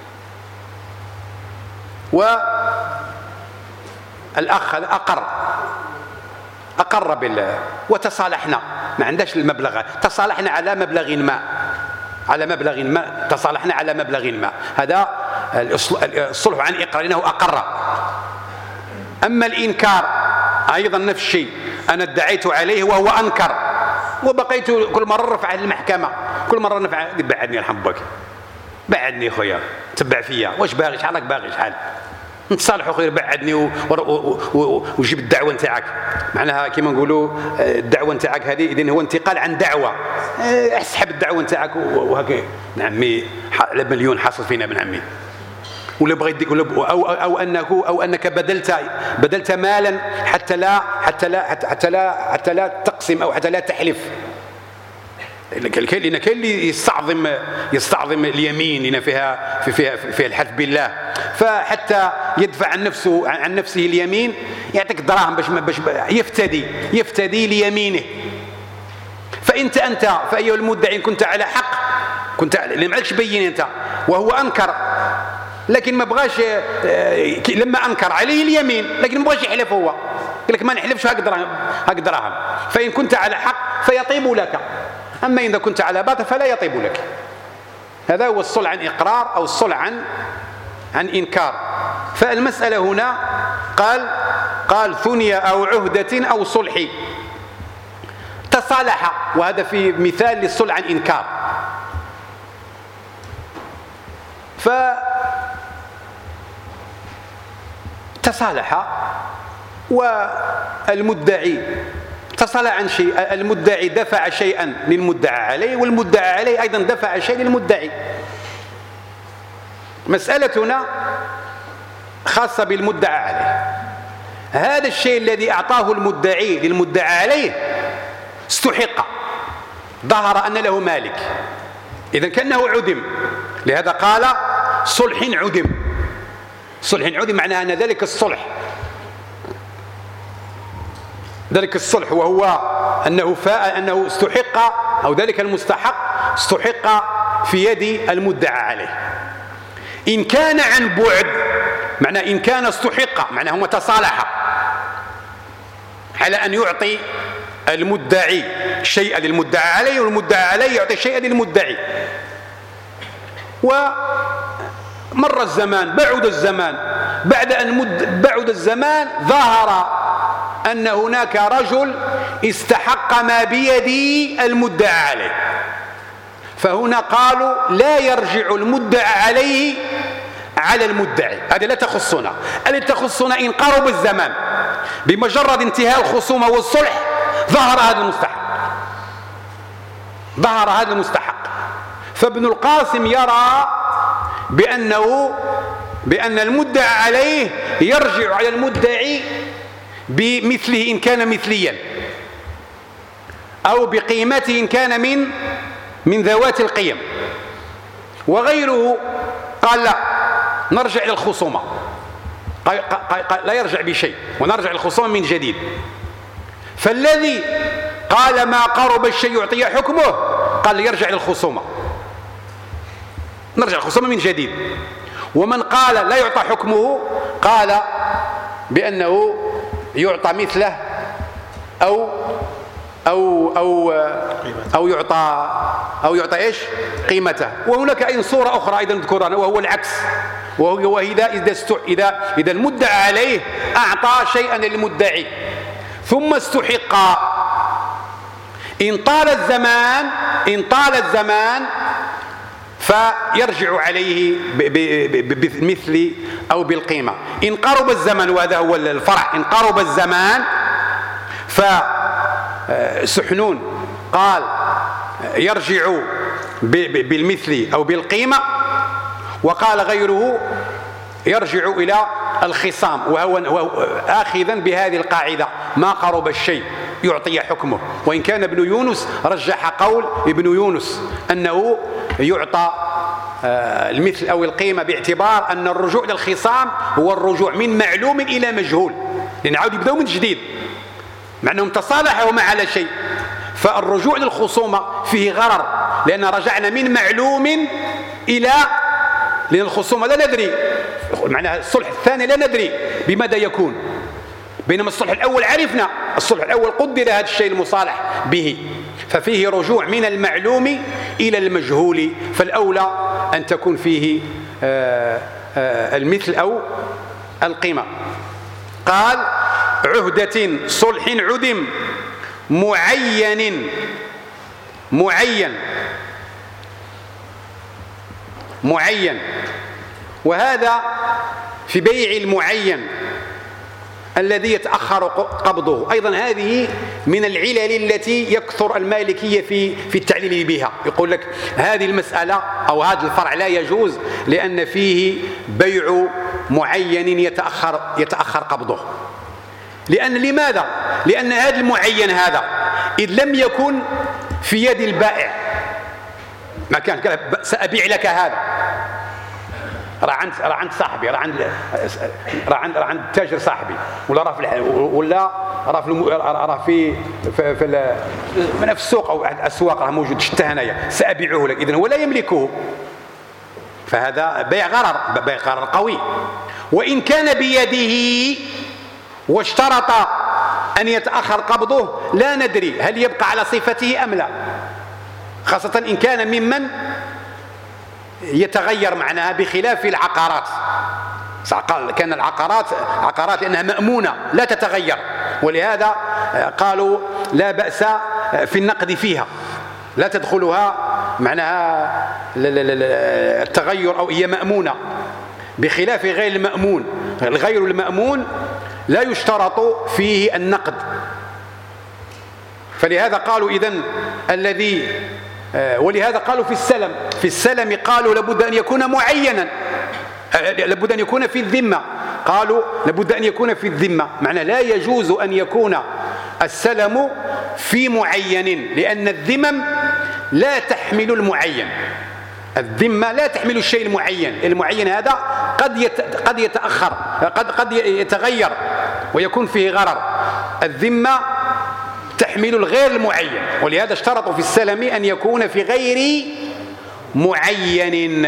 والأخ أقر أقر بالله وتصالحنا، ما عندهاش المبلغ، تصالحنا على مبلغ ما على مبلغ ما تصالحنا على مبلغ ما، هذا الصلح عن إقرارنا أقر. أما الإنكار أيضا نفس الشيء، أنا ادعيت عليه وهو أنكر وبقيت كل مرة رفع المحكمة، كل مرة نفع بعدني يرحم بك، بعدني خويا تبع فيا، واش باغي شحال راك باغي شحال نتصالحوا خير، بعدني وجيب الدعوه نتاعك، معناها كما نقولوا الدعوه نتاعك هذه اذن هو انتقال عن دعوه، اسحب الدعوه نتاعك وهكا. نعمي على مليون حصل فينا ابن عمي. ولا بغيت أو, أو أنه أو أنك بدلت بدلت مالا حتى لا حتى لا حتى لا حتى لا تقسم أو حتى لا تحلف. لأن كاين اللي يستعظم يستعظم اليمين لأن فيها فيها فيها الحلف بالله، فحتى يدفع عن نفسه عن نفسه اليمين يعطيك دراهم باش باش يفتدي يفتدي ليمينه. فأنت أنت فأيها المدعي كنت على حق، كنت اللي ما عادش بين أنت، وهو أنكر لكن ما بغاش، لما أنكر عليه اليمين لكن ما بغاش يحلف، هو قال لك ما نحلفش هاك دراهم هاك دراهم. فإن كنت على حق فيطيب لك، أما إذا كنت على باطل فلا يطيب لك. هذا هو الصلح عن إقرار أو الصلح عن عن إنكار. فالمسألة هنا قال قال ثنية أو عهدة أو صلح، تصالح، وهذا في مثال للصلح عن إنكار. فتصالح والمدعي تصالح عن شيء، المدعي دفع شيئا للمدعى عليه والمدعى عليه أيضا دفع شيء للمدعي. مسألتنا خاصة بالمدعى عليه. هذا الشيء الذي أعطاه المدعي للمدعى عليه استحق، ظهر أن له مالك، إذن كأنه عدم، لهذا قال صلح عدم. صلح عدم معناه أن ذلك الصلح ذلك الصلح وهو أنه فاء أنه استحق، أو ذلك المستحق استحق في يد المدعى عليه. إن كان عن بعد معناه إن كان استحق معناه هو تصالح على أن يعطي المدعي شيئا للمدعى عليه والمدعى عليه يعطي شيئا للمدعي، ومر الزمان بعد الزمان بعد أن مد بعد الزمان ظهر أن هناك رجل استحق ما بيد المدعى عليه، فهنا قالوا لا يرجع المدعى عليه على المدعي. هذا لا تخصنا، التي تخصنا إن قرب الزمان بمجرد انتهاء الخصومة والصلح ظهر هذا المستحق ظهر هذا المستحق. فابن القاسم يرى بأنه بأن المدعى عليه يرجع على المدعي بمثله إن كان مثليا، أو بقيمته إن كان من من ذوات القيم. وغيره قال لا، نرجع للخصومة، لا يرجع بشيء ونرجع للخصومة من جديد. فالذي قال ما قرب الشيء يعطي حكمه قال يرجع للخصومة، نرجع للخصومة من جديد. ومن قال لا يعطى حكمه قال بأنه يعطى مثله أو أو أو أو يعطى أو يعطى إيش قيمته. وهناك أيضا صورة أخرى أيضا نذكرها وهو العكس، وهو إذا إذا إذا إذا المدعى عليه أعطى شيئا للمدعي ثم استحق، إن طال الزمان إن طال الزمان فيرجع عليه بمثل أو بالقيمة. إن قرب الزمن، وهذا هو الفرع، إن قرب الزمان فسحنون قال يرجع بالمثل أو بالقيمة، وقال غيره يرجع إلى الخصام، وهو آخذا بهذه القاعدة ما قرب الشيء يعطي حكمه. وإن كان ابن يونس رجح قول ابن يونس أنه يعطى المثل أو القيمة باعتبار أن الرجوع للخصام هو الرجوع من معلوم إلى مجهول، لأن عاود يبدأوا من جديد مع أنهم تصالحوا ما على شيء. فالرجوع للخصومة فيه غرر، لأن رجعنا من معلوم إلى، لأن الخصومة لا ندري معناها الصلح الثاني لا ندري بماذا يكون، بينما الصلح الأول عرفنا، الصلح الأول قدر هذا الشيء المصالح به، ففيه رجوع من المعلوم إلى المجهول. فالأولى أن تكون فيه آآ آآ المثل أو القيمة. قال عهدة صلح عدم معين معين معين وهذا في بيع المعين الذي يتأخر قبضه. أيضا هذه من العلل التي يكثر المالكية في في التعليل بها. يقول لك هذه المسألة أو هذا الفرع لا يجوز لأن فيه بيع معين يتأخر يتأخر قبضه. لأن لماذا؟ لأن هذا المعين هذا إذ لم يكن في يد البائع ما كان قال سأبيع لك هذا، راه عند راه عند صاحبي، راه عند راه عند راه عند التاجر صاحبي، ولا راه في ولا راه في راه في في, في, في السوق او الاسواق راه موجود شتى هنايا سأبيعه لك. إذن هو لا يملكه، فهذا بيع غرر، بيع غرر قوي. وإن كان بيده واشترط أن يتأخر قبضه لا ندري هل يبقى على صفته أم لا، خاصة إن كان ممن يتغير معناها بخلاف العقارات. كان العقارات عقارات لأنها مأمونة لا تتغير، ولهذا قالوا لا بأس في النقد فيها، لا تدخلها معناها التغير أو هي مأمونة، بخلاف غير المأمون. الغير المأمون لا يشترط فيه النقد. فلهذا قالوا إذن الذي ولهذا قالوا في السلم في السلم قالوا لابد أن يكون معينا، لابد أن يكون في الذمة. قالوا لابد أن يكون في الذمة، معنى لا يجوز أن يكون السلم في معين، لأن الذمم لا تحمل المعين. الذمة لا تحمل الشيء المعين، المعين هذا قد قد يتأخر، قد قد يتغير ويكون فيه غرر. الذمة تحمل الغير المعين، ولهذا اشترطوا في السلم أن يكون في غير معين.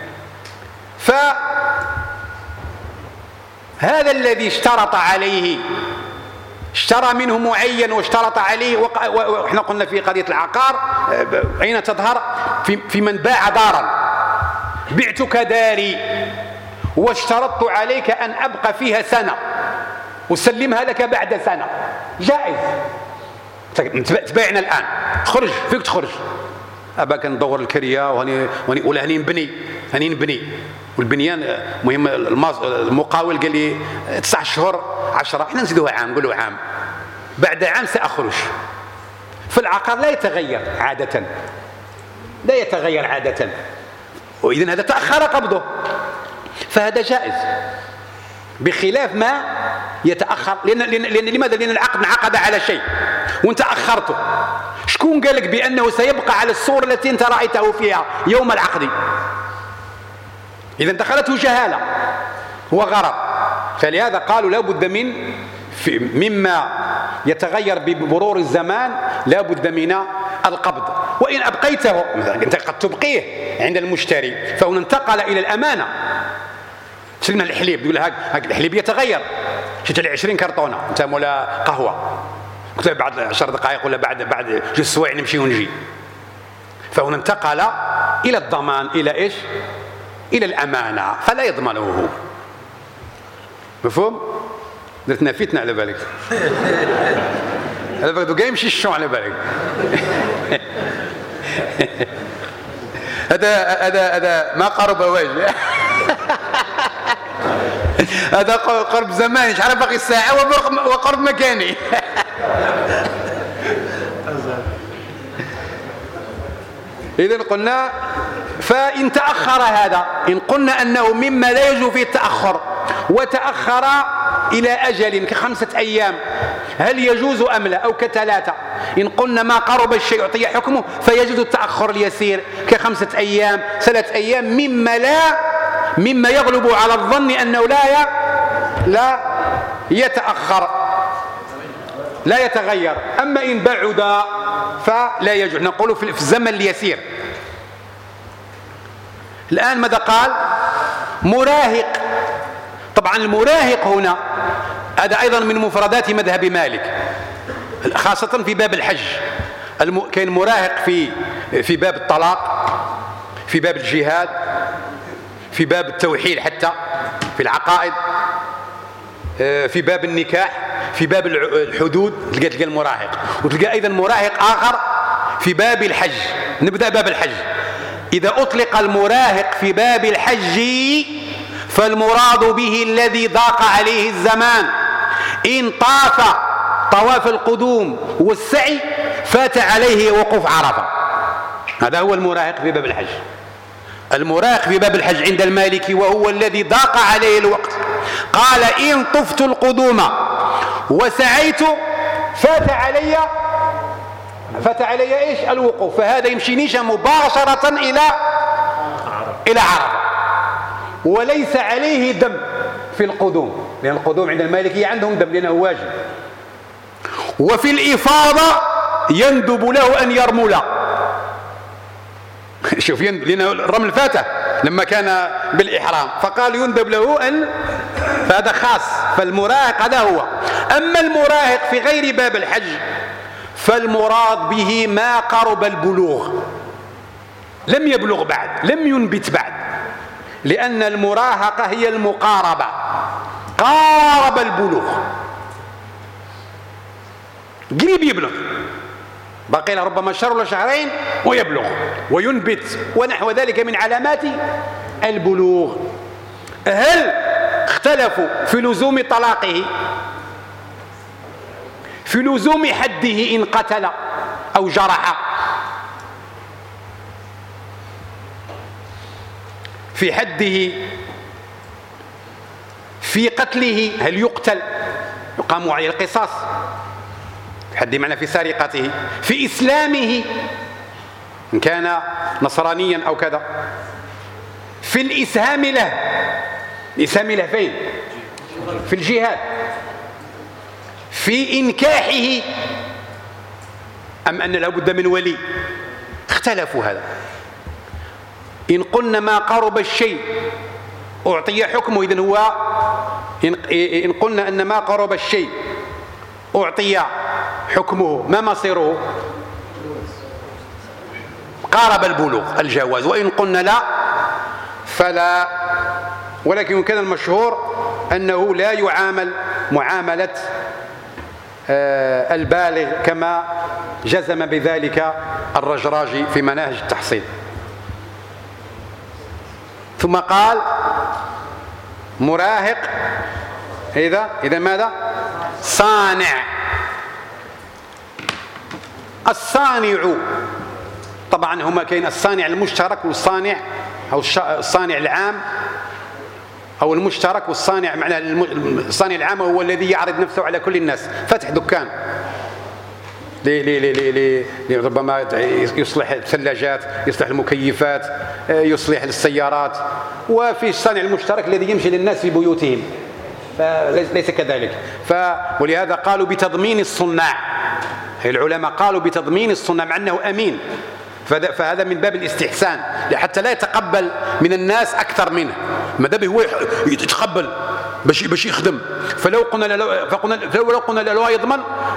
فهذا الذي اشترط عليه اشترى منه معين واشترط عليه، وإحنا قلنا في قضية العقار أين تظهر؟ في, في من باع دارا، بعتك داري واشترطت عليك أن أبقى فيها سنة وسلمها لك بعد سنة، جائز. تبايعنا الآن، تخرج فيك تخرج، أباك ندور الكرية وهني ولا هني نبني هني نبني والبنيان مهم. المقاول قال لي تسع شهور عشرة، احنا نزيدوها عام، نقولوا عام، بعد عام سأخرج. فالعقار لا يتغير عادة، لا يتغير عادة، وإذن هذا تأخر قبضه، فهذا جائز بخلاف ما يتأخر. لأن, لأن, لأن لماذا؟ لأن العقد انعقد على شيء وانت أخرته. شكون قال لك بأنه سيبقى على الصورة التي انت رأيته فيها يوم العقد؟ إذن دخلته جهالة وغرر. فلهذا قالوا لا بد من مما يتغير بمرور الزمان، لا بد من القبض. وإن أبقيته أنت قد تبقيه عند المشتري، فهنا انتقل إلى الأمانة. سلمنا الحليب، يقول هاك هاك الحليب يتغير، شفت لي عشرين كرتونة أنت مولا قهوة، قلت له بعد عشر دقائق ولا بعد بعد جوج سوايع نمشي ونجي. فهنا انتقل إلى الضمان، إلى إيش؟ إلى الأمانة، فلا يضمنه. مفهوم؟ درتنا فتنة على بالك. على بالك دوكا يمشي الشون على بالك. هذا هذا هذا ما قرب واجه. هذا قرب زماني، شحال باقي الساعة وقرب مكاني. إذن قلنا فإن تأخر هذا، إن قلنا أنه مما لا يجوز فيه التأخر وتأخر إلى أجل كخمسة أيام، هل يجوز أم لا؟ أو كثلاثة؟ إن قلنا ما قرب الشيء يعطي حكمه فيجوز التأخر اليسير كخمسة أيام ثلاث أيام، مما لا مما يغلب على الظن أنه لا لا يتأخر لا يتغير. أما إن بعد فلا يجوز، نقول في الزمن اليسير. الآن ماذا قال؟ مراهق. طبعا المراهق هنا هذا أيضا من مفردات مذهب مالك، خاصة في باب الحج. كان مراهق في في باب الطلاق، في باب الجهاد، في باب التوحيد، حتى في العقائد، في باب النكاح، في باب الحدود تلقى تلقى المراهق، وتلقى أيضا مراهق آخر في باب الحج. نبدأ باب الحج. إذا أطلق المراهق في باب الحج فالمراد به الذي ضاق عليه الزمان، إن طاف طواف القدوم والسعي فات عليه وقوف عرفة. هذا هو المراهق في باب الحج. المراهق في باب الحج عند المالكي وهو الذي ضاق عليه الوقت قال إن طفت القدوم وسعيت فات علي فات علي ايش الوقوف، فهذا يمشي مباشرة إلى إلى عرفة وليس عليه دم في القدوم، لأن القدوم عند المالكية عندهم دم لأنه واجب. وفي الإفاضة يندب له أن يرمل. شوف لأن الرمل فاته لما كان بالإحرام فقال يندب له أن، فهذا خاص. فالمراهق هذا هو. أما المراهق في غير باب الحج فالمراد به ما قرب البلوغ، لم يبلغ بعد، لم ينبت بعد، لأن المراهقة هي المقاربة، قارب البلوغ، قريب يبلغ، باقي له ربما شهر ولا شهرين ويبلغ وينبت ونحو ذلك من علامات البلوغ. هل اختلفوا في لزوم طلاقه، في لزوم حده إن قتل أو جرح، في حده، في قتله هل يقتل يقام عليه القصاص، في حده معنى في سرقته، في إسلامه إن كان نصرانيا أو كذا، في الإسهام له، الإسهام له فين؟ في الجهاد، في إنكاحه أم أن لابد من ولي، اختلفوا هذا. إن قلنا ما قرب الشيء أعطي حكمه، إذن هو إن قلنا أن ما قرب الشيء أعطي حكمه ما مصيره؟ قارب البلوغ الجواز. وإن قلنا لا فلا، ولكن كان المشهور أنه لا يعامل معاملة البالغ كما جزم بذلك الرجراجي في مناهج التحصيل. ثم قال مراهق إذا إذا ماذا؟ صانع. الصانع طبعا هما كاين الصانع المشترك والصانع أو الصانع العام أو المشترك، والصانع معناه الصانع العام هو الذي يعرض نفسه على كل الناس، فتح دكان لي لي لي لي لي ربما يصلح الثلاجات، يصلح المكيفات، يصلح السيارات. وفي الصانع المشترك الذي يمشي للناس في بيوتهم، فليس كذلك. ف ولهذا قالوا بتضمين الصناع، العلماء قالوا بتضمين الصناع مع أنه أمين، فهذا من باب الاستحسان حتى لا يتقبل من الناس أكثر منه، ما دام هو يتقبل باش باش يخدم. فلو قلنا له فقلنا لو قلنا له يضمن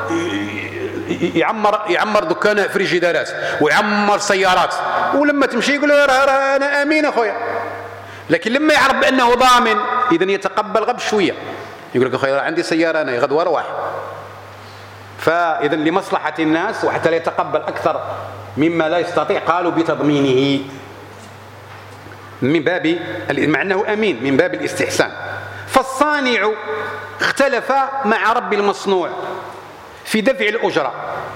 يعمر يعمر دكان فريجيدارات ويعمر سيارات، ولما تمشي يقول له انا امين اخويا. لكن لما يعرف بانه ضامن اذا يتقبل غير بشويه، يقول لك اخويا عندي سياره انا غدوه اروح. فاذا لمصلحه الناس وحتى لا يتقبل اكثر مما لا يستطيع قالوا بتضمينه من باب مع انه امين من باب الاستحسان. فالصانع اختلف مع رب المصنوع في دفع الأجرة،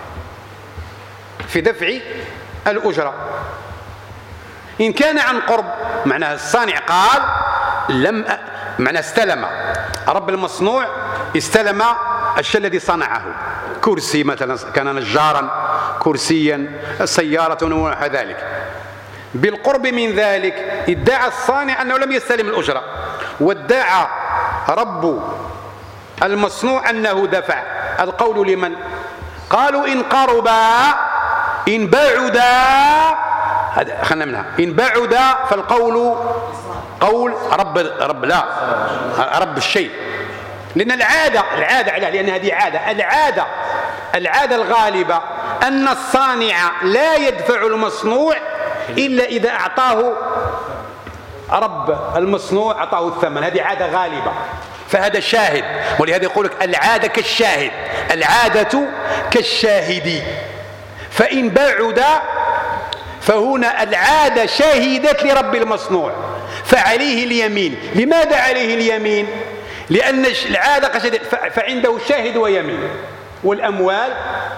في دفع الأجرة إن كان عن قرب، معناه الصانع قال لم أ... معناه استلم رب المصنوع، استلم الشيء الذي صنعه، كرسي مثلا كان نجارا، كرسيا، سيارة ونحو ذلك. بالقرب من ذلك ادعى الصانع أنه لم يستلم الأجرة، وادعى رب المصنوع أنه دفع. القول لمن؟ قالوا إن قربا، إن بعدا، خلنا منها، إن بعدا فالقول قول رب رب لا رب الشيء، لأن العادة العادة على لأن هذه عادة العادة العادة الغالبة أن الصانع لا يدفع المصنوع إلا إذا أعطاه رب المصنوع أعطاه الثمن، هذه عادة غالبة، فهذا شاهد. ولهذا يقول لك العادة كالشاهد، العادة كالشاهد. فإن بعد فهنا العادة شاهدت لرب المصنوع فعليه اليمين. لماذا عليه اليمين؟ لأن العادة فعنده شاهد ويمين، والأموال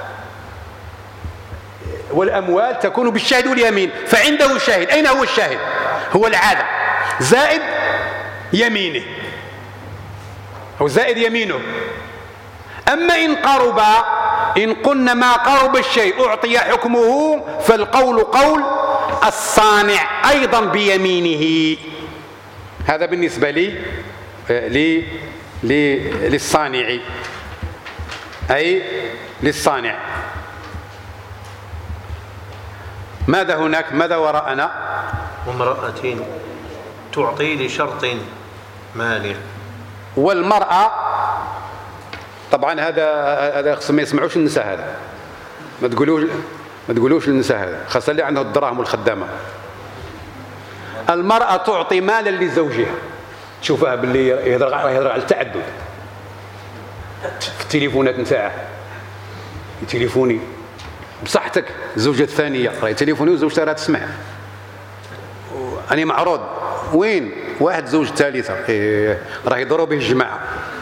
والأموال تكون بالشاهد واليمين، فعنده شاهد. أين هو الشاهد؟ هو العادة زائد يمينه أو زائد يمينه. أما إن قرب، إن قلنا ما قرب الشيء أعطي حكمه، فالقول قول الصانع أيضا بيمينه. هذا بالنسبة لي لي لي للصانع، أي للصانع. ماذا هناك؟ ماذا وراءنا؟ وامرأة تعطي لشرط مانع. والمرأة طبعا هذا هذا ما يسمعوش النساء، هذا ما تقولوش ما تقولوش للنساء، هذا خاصة اللي عنده الدراهم والخدامة. المرأة تعطي مالا لزوجها. تشوفها باللي يهضر يهضر على التعدد في التليفونات نتاعه، تليفوني بصحتك الزوجة الثانية راهي تليفوني وزوجتها راها تسمع، أنا معروض وين واحد زوج ثالثة إيه راه يضربوا به الجماعة.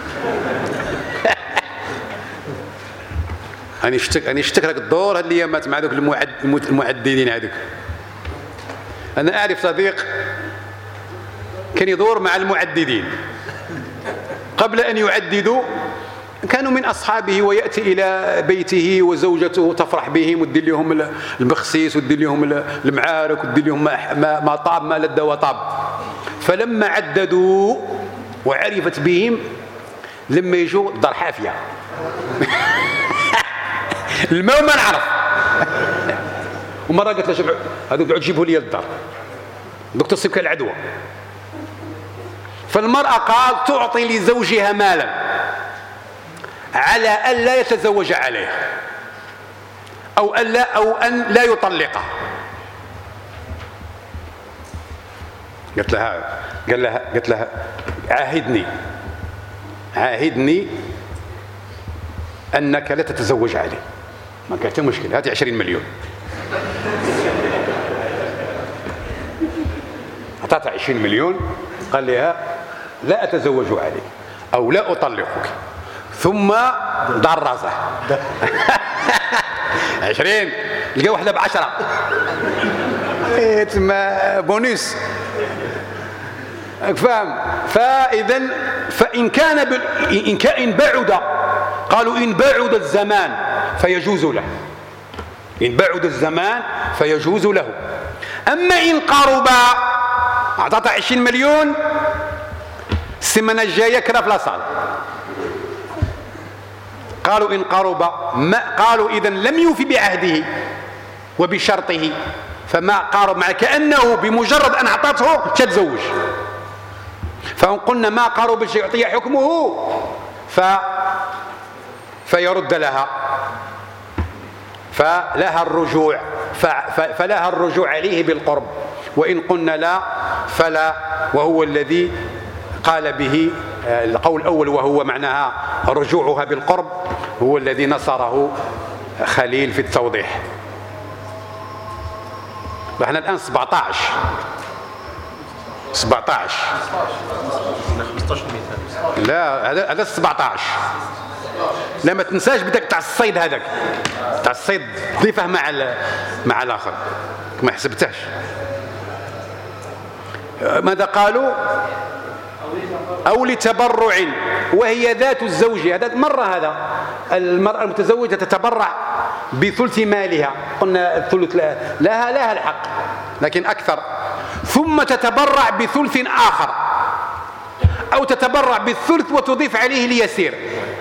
أنا اشتك أنا اشتك لك الدور هاد الأيامات مع ذوك المعد المعددين هذوك. أنا أعرف صديق كان يدور مع المعددين قبل أن يعددوا، كانوا من أصحابه ويأتي إلى بيته وزوجته تفرح بهم وتدير لهم البخسيس وتدير لهم المعارك وتدير لهم ما, ما طاب ما لد وطاب. فلما عددوا وعرفت بهم لما يجوا الدار حافية. الماء ما نعرف. ومرة قالت له هذوك تعود تجيبوا لي الدار دوك تصيبك العدوى. فالمرأة قال تعطي لزوجها مالا على أن لا يتزوج عليها أو أن لا, أو أن لا يطلقها. قالت لها قال لها قالت لها عاهدني عاهدني أنك لا تتزوج عليه. ما كانت مشكلة، هاتي عشرين مليون. أعطتها عشرين مليون، قال لها لا أتزوج عليك أو لا أطلقك، ثم درزه. عشرين لقى واحدة بعشرة تسمى بونيس، فاهم؟ فإذا فإن كان بال... إن كان بعد، قالوا إن بعد الزمان فيجوز له، إن بعد الزمان فيجوز له. أما إن قرب، أعطتها عشرين مليون، السمانة الجاية كرا في لاصال. قالوا إن قرب ما قالوا إذن لم يوفي بعهده وبشرطه، فما قارب مع كأنه بمجرد أن أعطته تتزوج. فإن قلنا ما قارب الشيء يعطي حكمه ف فيرد لها، فلها الرجوع ف... ف... فلها الرجوع عليه بالقرب. وإن قلنا لا فلا، وهو الذي قال به القول الأول وهو معناها رجوعها بالقرب، هو الذي نصره خليل في التوضيح. احنا الآن سبعطاش سبعطاش لا هذا هذا سبعطاش. لا ما تنساش بدك تاع الصيد، هذاك تاع الصيد ضيفه مع مع الآخر ما حسبتهش. ماذا قالوا؟ أو لتبرع، وهي ذات الزوج. هذا مرة هذا المرأة المتزوجة تتبرع بثلث مالها، قلنا الثلث لها لها الحق لكن أكثر، ثم تتبرع بثلث آخر، أو تتبرع بالثلث وتضيف عليه اليسير.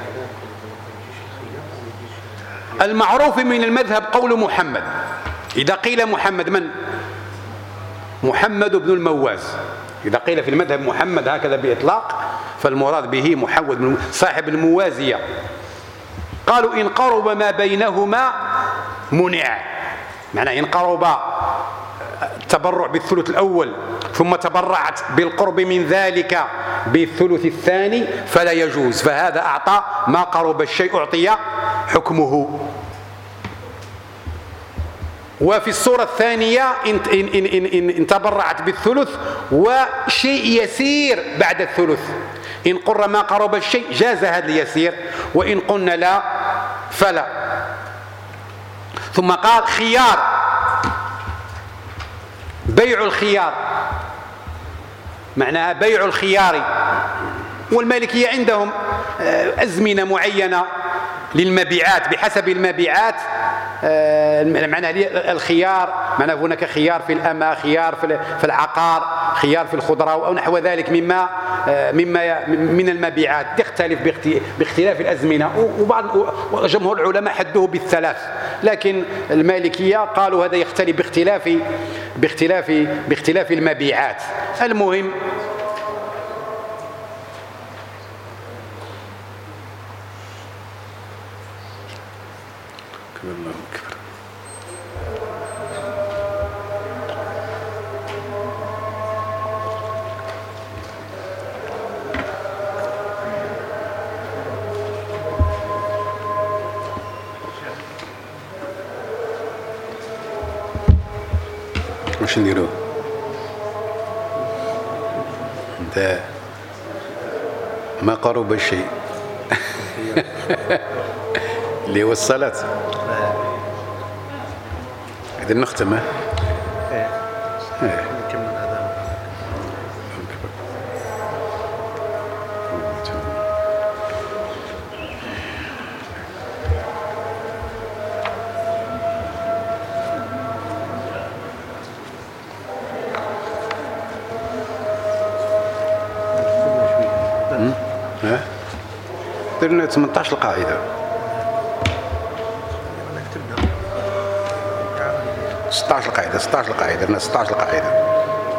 المعروف من المذهب قول محمد. إذا قيل محمد، من؟ محمد بن المواز. إذا قيل في المذهب محمد هكذا بإطلاق فالمراد به محمد صاحب الموازية. قالوا إن قرب ما بينهما منع، معناه إن قرب التبرع بالثلث الأول ثم تبرعت بالقرب من ذلك بالثلث الثاني فلا يجوز، فهذا أعطى ما قرب الشيء أعطي حكمه. وفي الصورة الثانية إن, إن, إن, إن, إن تبرعت بالثلث وشيء يسير بعد الثلث، إن قر ما قرب الشيء جاز هذا اليسير، وإن قلنا لا فلا. ثم قال خيار، بيع الخيار، معناها بيع الخيار. والمالكية عندهم أزمنة معينة للمبيعات بحسب المبيعات، معناها الخيار، معناها هناك خيار في الأمة، خيار في العقار، خيار في الخضرة أو نحو ذلك مما مما من المبيعات، تختلف باختلاف الأزمنة. وبعض جمهور العلماء حدوه بالثلاث، لكن المالكية قالوا هذا يختلف باختلاف باختلاف باختلاف المبيعات. المهم الله أكبر. واش نديرو؟ انت ما قرب الشيء اللي هو الصلاة. إذا نختم. ها؟ ايه نكمل الأذان. ها؟ درنا ثمانية عشر القاعدة. ستة عشر قاعدة ستة عشر قاعدة درنا ستة عشر قاعدة.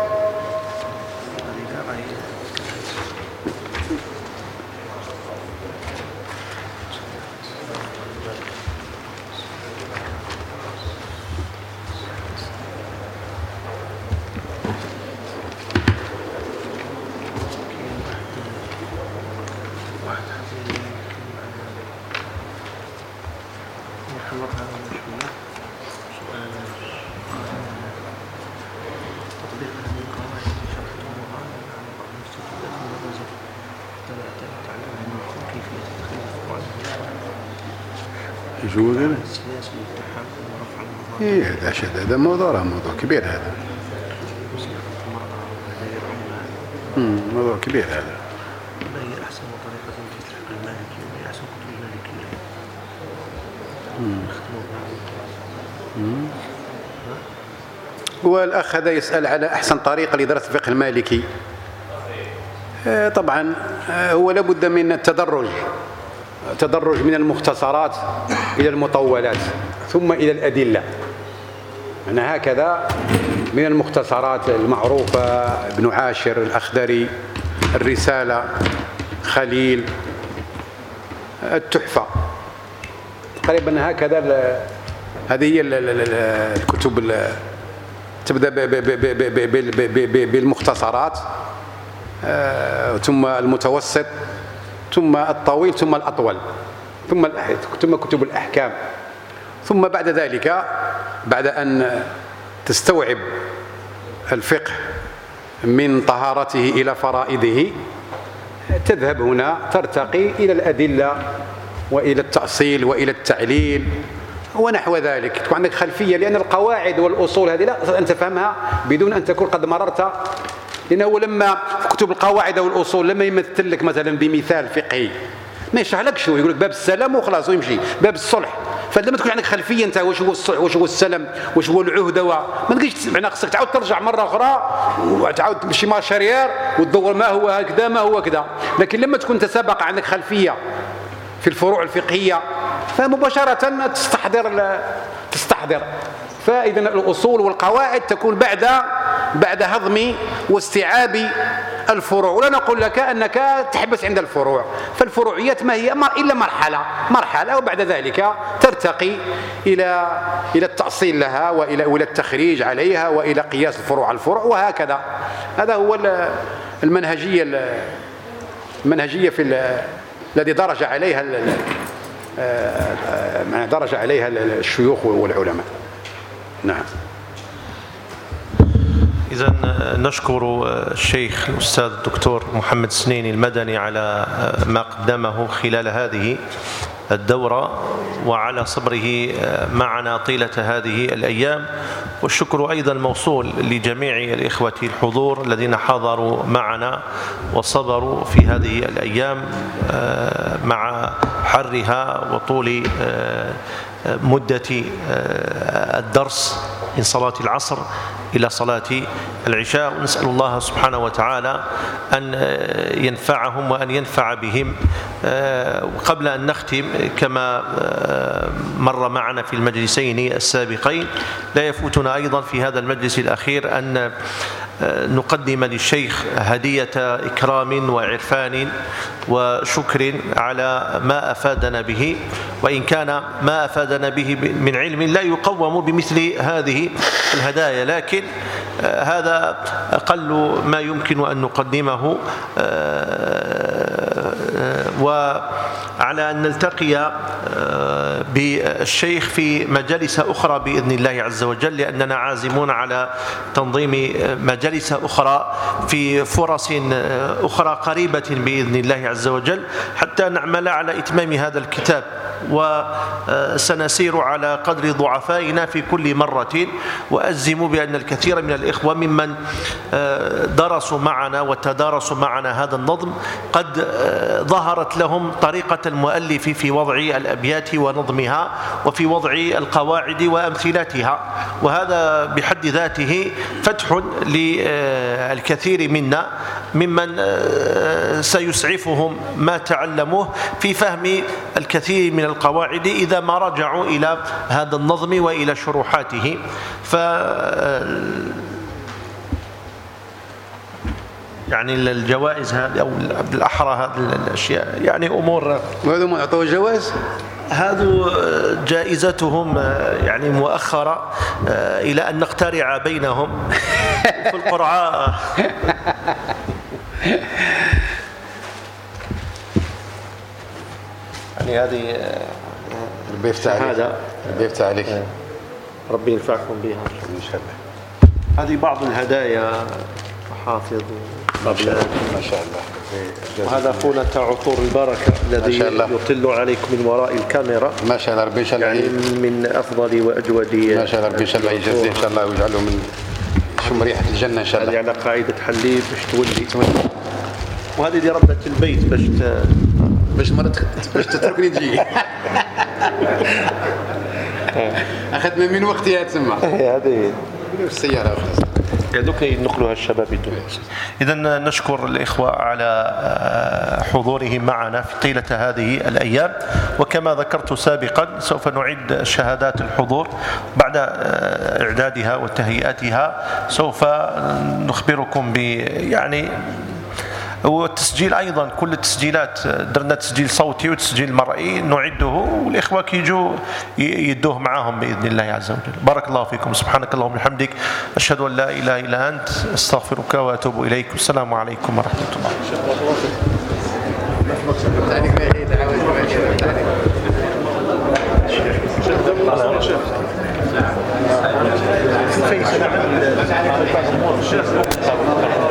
شو هذا؟ ايه هذا شد هذا موضوع موضوع كبير هذا. امم موضوع كبير هذا. ما هي احسن طريقة في تحقيق المالكية؟ ما هي احسن كتب المالكية؟ امم والأخ هذا يسأل على أحسن طريقة لدراسة الفقه المالكي. طبعا هو لابد من التدرج، تدرج من المختصرات إلى المطولات ثم إلى الأدلة. أنا هكذا من المختصرات المعروفة ابن عاشر، الأخضري، الرسالة، خليل، التحفة، تقريبا هكذا. هذه هي الكتب تبدأ بالمختصرات ثم المتوسط ثم الطويل ثم الأطول ثم ثم كتب الأحكام. ثم بعد ذلك بعد أن تستوعب الفقه من طهارته إلى فرائضه تذهب هنا ترتقي إلى الأدلة وإلى التأصيل وإلى التعليل ونحو ذلك. تكون عندك خلفية، لأن القواعد والأصول هذه لا أن تفهمها بدون أن تكون قد مررت. لأنه لما في كتب القواعد والأصول لما يمثل لك مثلا بمثال فقهي ما يشرح لك شو، يقول لك باب السلام وخلاص ويمشي، باب الصلح. فلما تكون عندك خلفيه انت واش هو الصلح واش هو السلام واش هو العهده، ما تقدرش معناها خصك تعاود ترجع مره اخرى وتعاود تمشي ماشارير وتدور ما هو هكذا ما هو كذا. لكن لما تكون تسابق عندك خلفيه في الفروع الفقهيه فمباشره تستحضر تستحضر فاذا الاصول والقواعد تكون بعد بعد هضم واستيعاب الفروع. ولا نقول لك أنك تحبس عند الفروع، فالفروعيات ما هي إلا مرحلة مرحلة وبعد ذلك ترتقي إلى إلى التأصيل لها وإلى إلى التخريج عليها وإلى قياس الفروع على الفروع وهكذا. هذا هو المنهجية المنهجية في الذي درج عليها درج عليها الشيوخ والعلماء. نعم. إذن نشكر الشيخ الأستاذ الدكتور محمد سنيني المدني على ما قدمه خلال هذه الدورة وعلى صبره معنا طيلة هذه الأيام. والشكر أيضا موصول لجميع الإخوة الحضور الذين حضروا معنا وصبروا في هذه الأيام مع حرها وطول مدة الدرس من صلاة العصر إلى صلاة العشاء. ونسأل الله سبحانه وتعالى أن ينفعهم وأن ينفع بهم. قبل أن نختم، كما مر معنا في المجلسين السابقين، لا يفوتنا أيضا في هذا المجلس الأخير أن نقدم للشيخ هدية إكرام وعرفان وشكر على ما أفادنا به، وإن كان ما أفادنا به من علم لا يقوم بمثل هذه الهدايا، لكن هذا أقل ما يمكن أن نقدمه. وعلى أن نلتقي بالشيخ في مجالس أخرى بإذن الله عز وجل، لأننا عازمون على تنظيم مجالس أخرى في فرص أخرى قريبة بإذن الله عز وجل، حتى نعمل على إتمام هذا الكتاب. وسنسير على قدر ضعفائنا في كل مرة. وأجزم بأن الكثير من الإخوة ممن درسوا معنا وتدارسوا معنا هذا النظم قد ظهرت لهم طريقة المؤلف في وضع الأبيات ونظمها وفي وضع القواعد وأمثلتها، وهذا بحد ذاته فتح للكثير منا ممن سيسعفهم ما تعلموه في فهم الكثير من القواعد إذا ما رجعوا إلى هذا النظم وإلى شروحاته. ف يعني الجوائز هذه أو بالأحرى هذه الأشياء يعني أمور، وهذا ما أعطوه جوائز، هذا جائزتهم يعني مؤخرة إلى أن نقترع بينهم في القرعة. يعني هذه ربي يفتح عليك، ربي يفتح عليك، ربي ينفعكم بها إن شاء الله. هذه بعض الهدايا، حافظ قبلات ما شاء الله. وهذا أخونا تاع عطور البركة الذي يطل عليكم من وراء الكاميرا. ما شاء الله، ربي إن شاء الله يعني من أفضل وأجود ما شاء الله، ربي إن شاء الله يجزيه إن شاء الله ويجعله من شم ريحة الجنة إن شاء الله. هذه على قاعدة حليب باش تولي، وهذه دي ربة البيت باش ت... باش مرة باش تتركني تجي. أخذت من وقتها تسمى هذه السيارة خلاص. دوك ينقلوها الشباب الدنيا. إذن نشكر الإخوة على حضورهم معنا في طيلة هذه الأيام، وكما ذكرت سابقا سوف نعيد شهادات الحضور بعد إعدادها وتهيئتها. سوف نخبركم ب يعني والتسجيل أيضا، كل التسجيلات درنا تسجيل صوتي وتسجيل مرئي نعده، والإخوة كيجوا يدوه معاهم بإذن الله عز وجل. بارك الله فيكم، سبحانك اللهم وبحمدك، أشهد أن لا إله إلا أنت، أستغفرك وأتوب إليك. والسلام عليكم ورحمة الله. الشيخ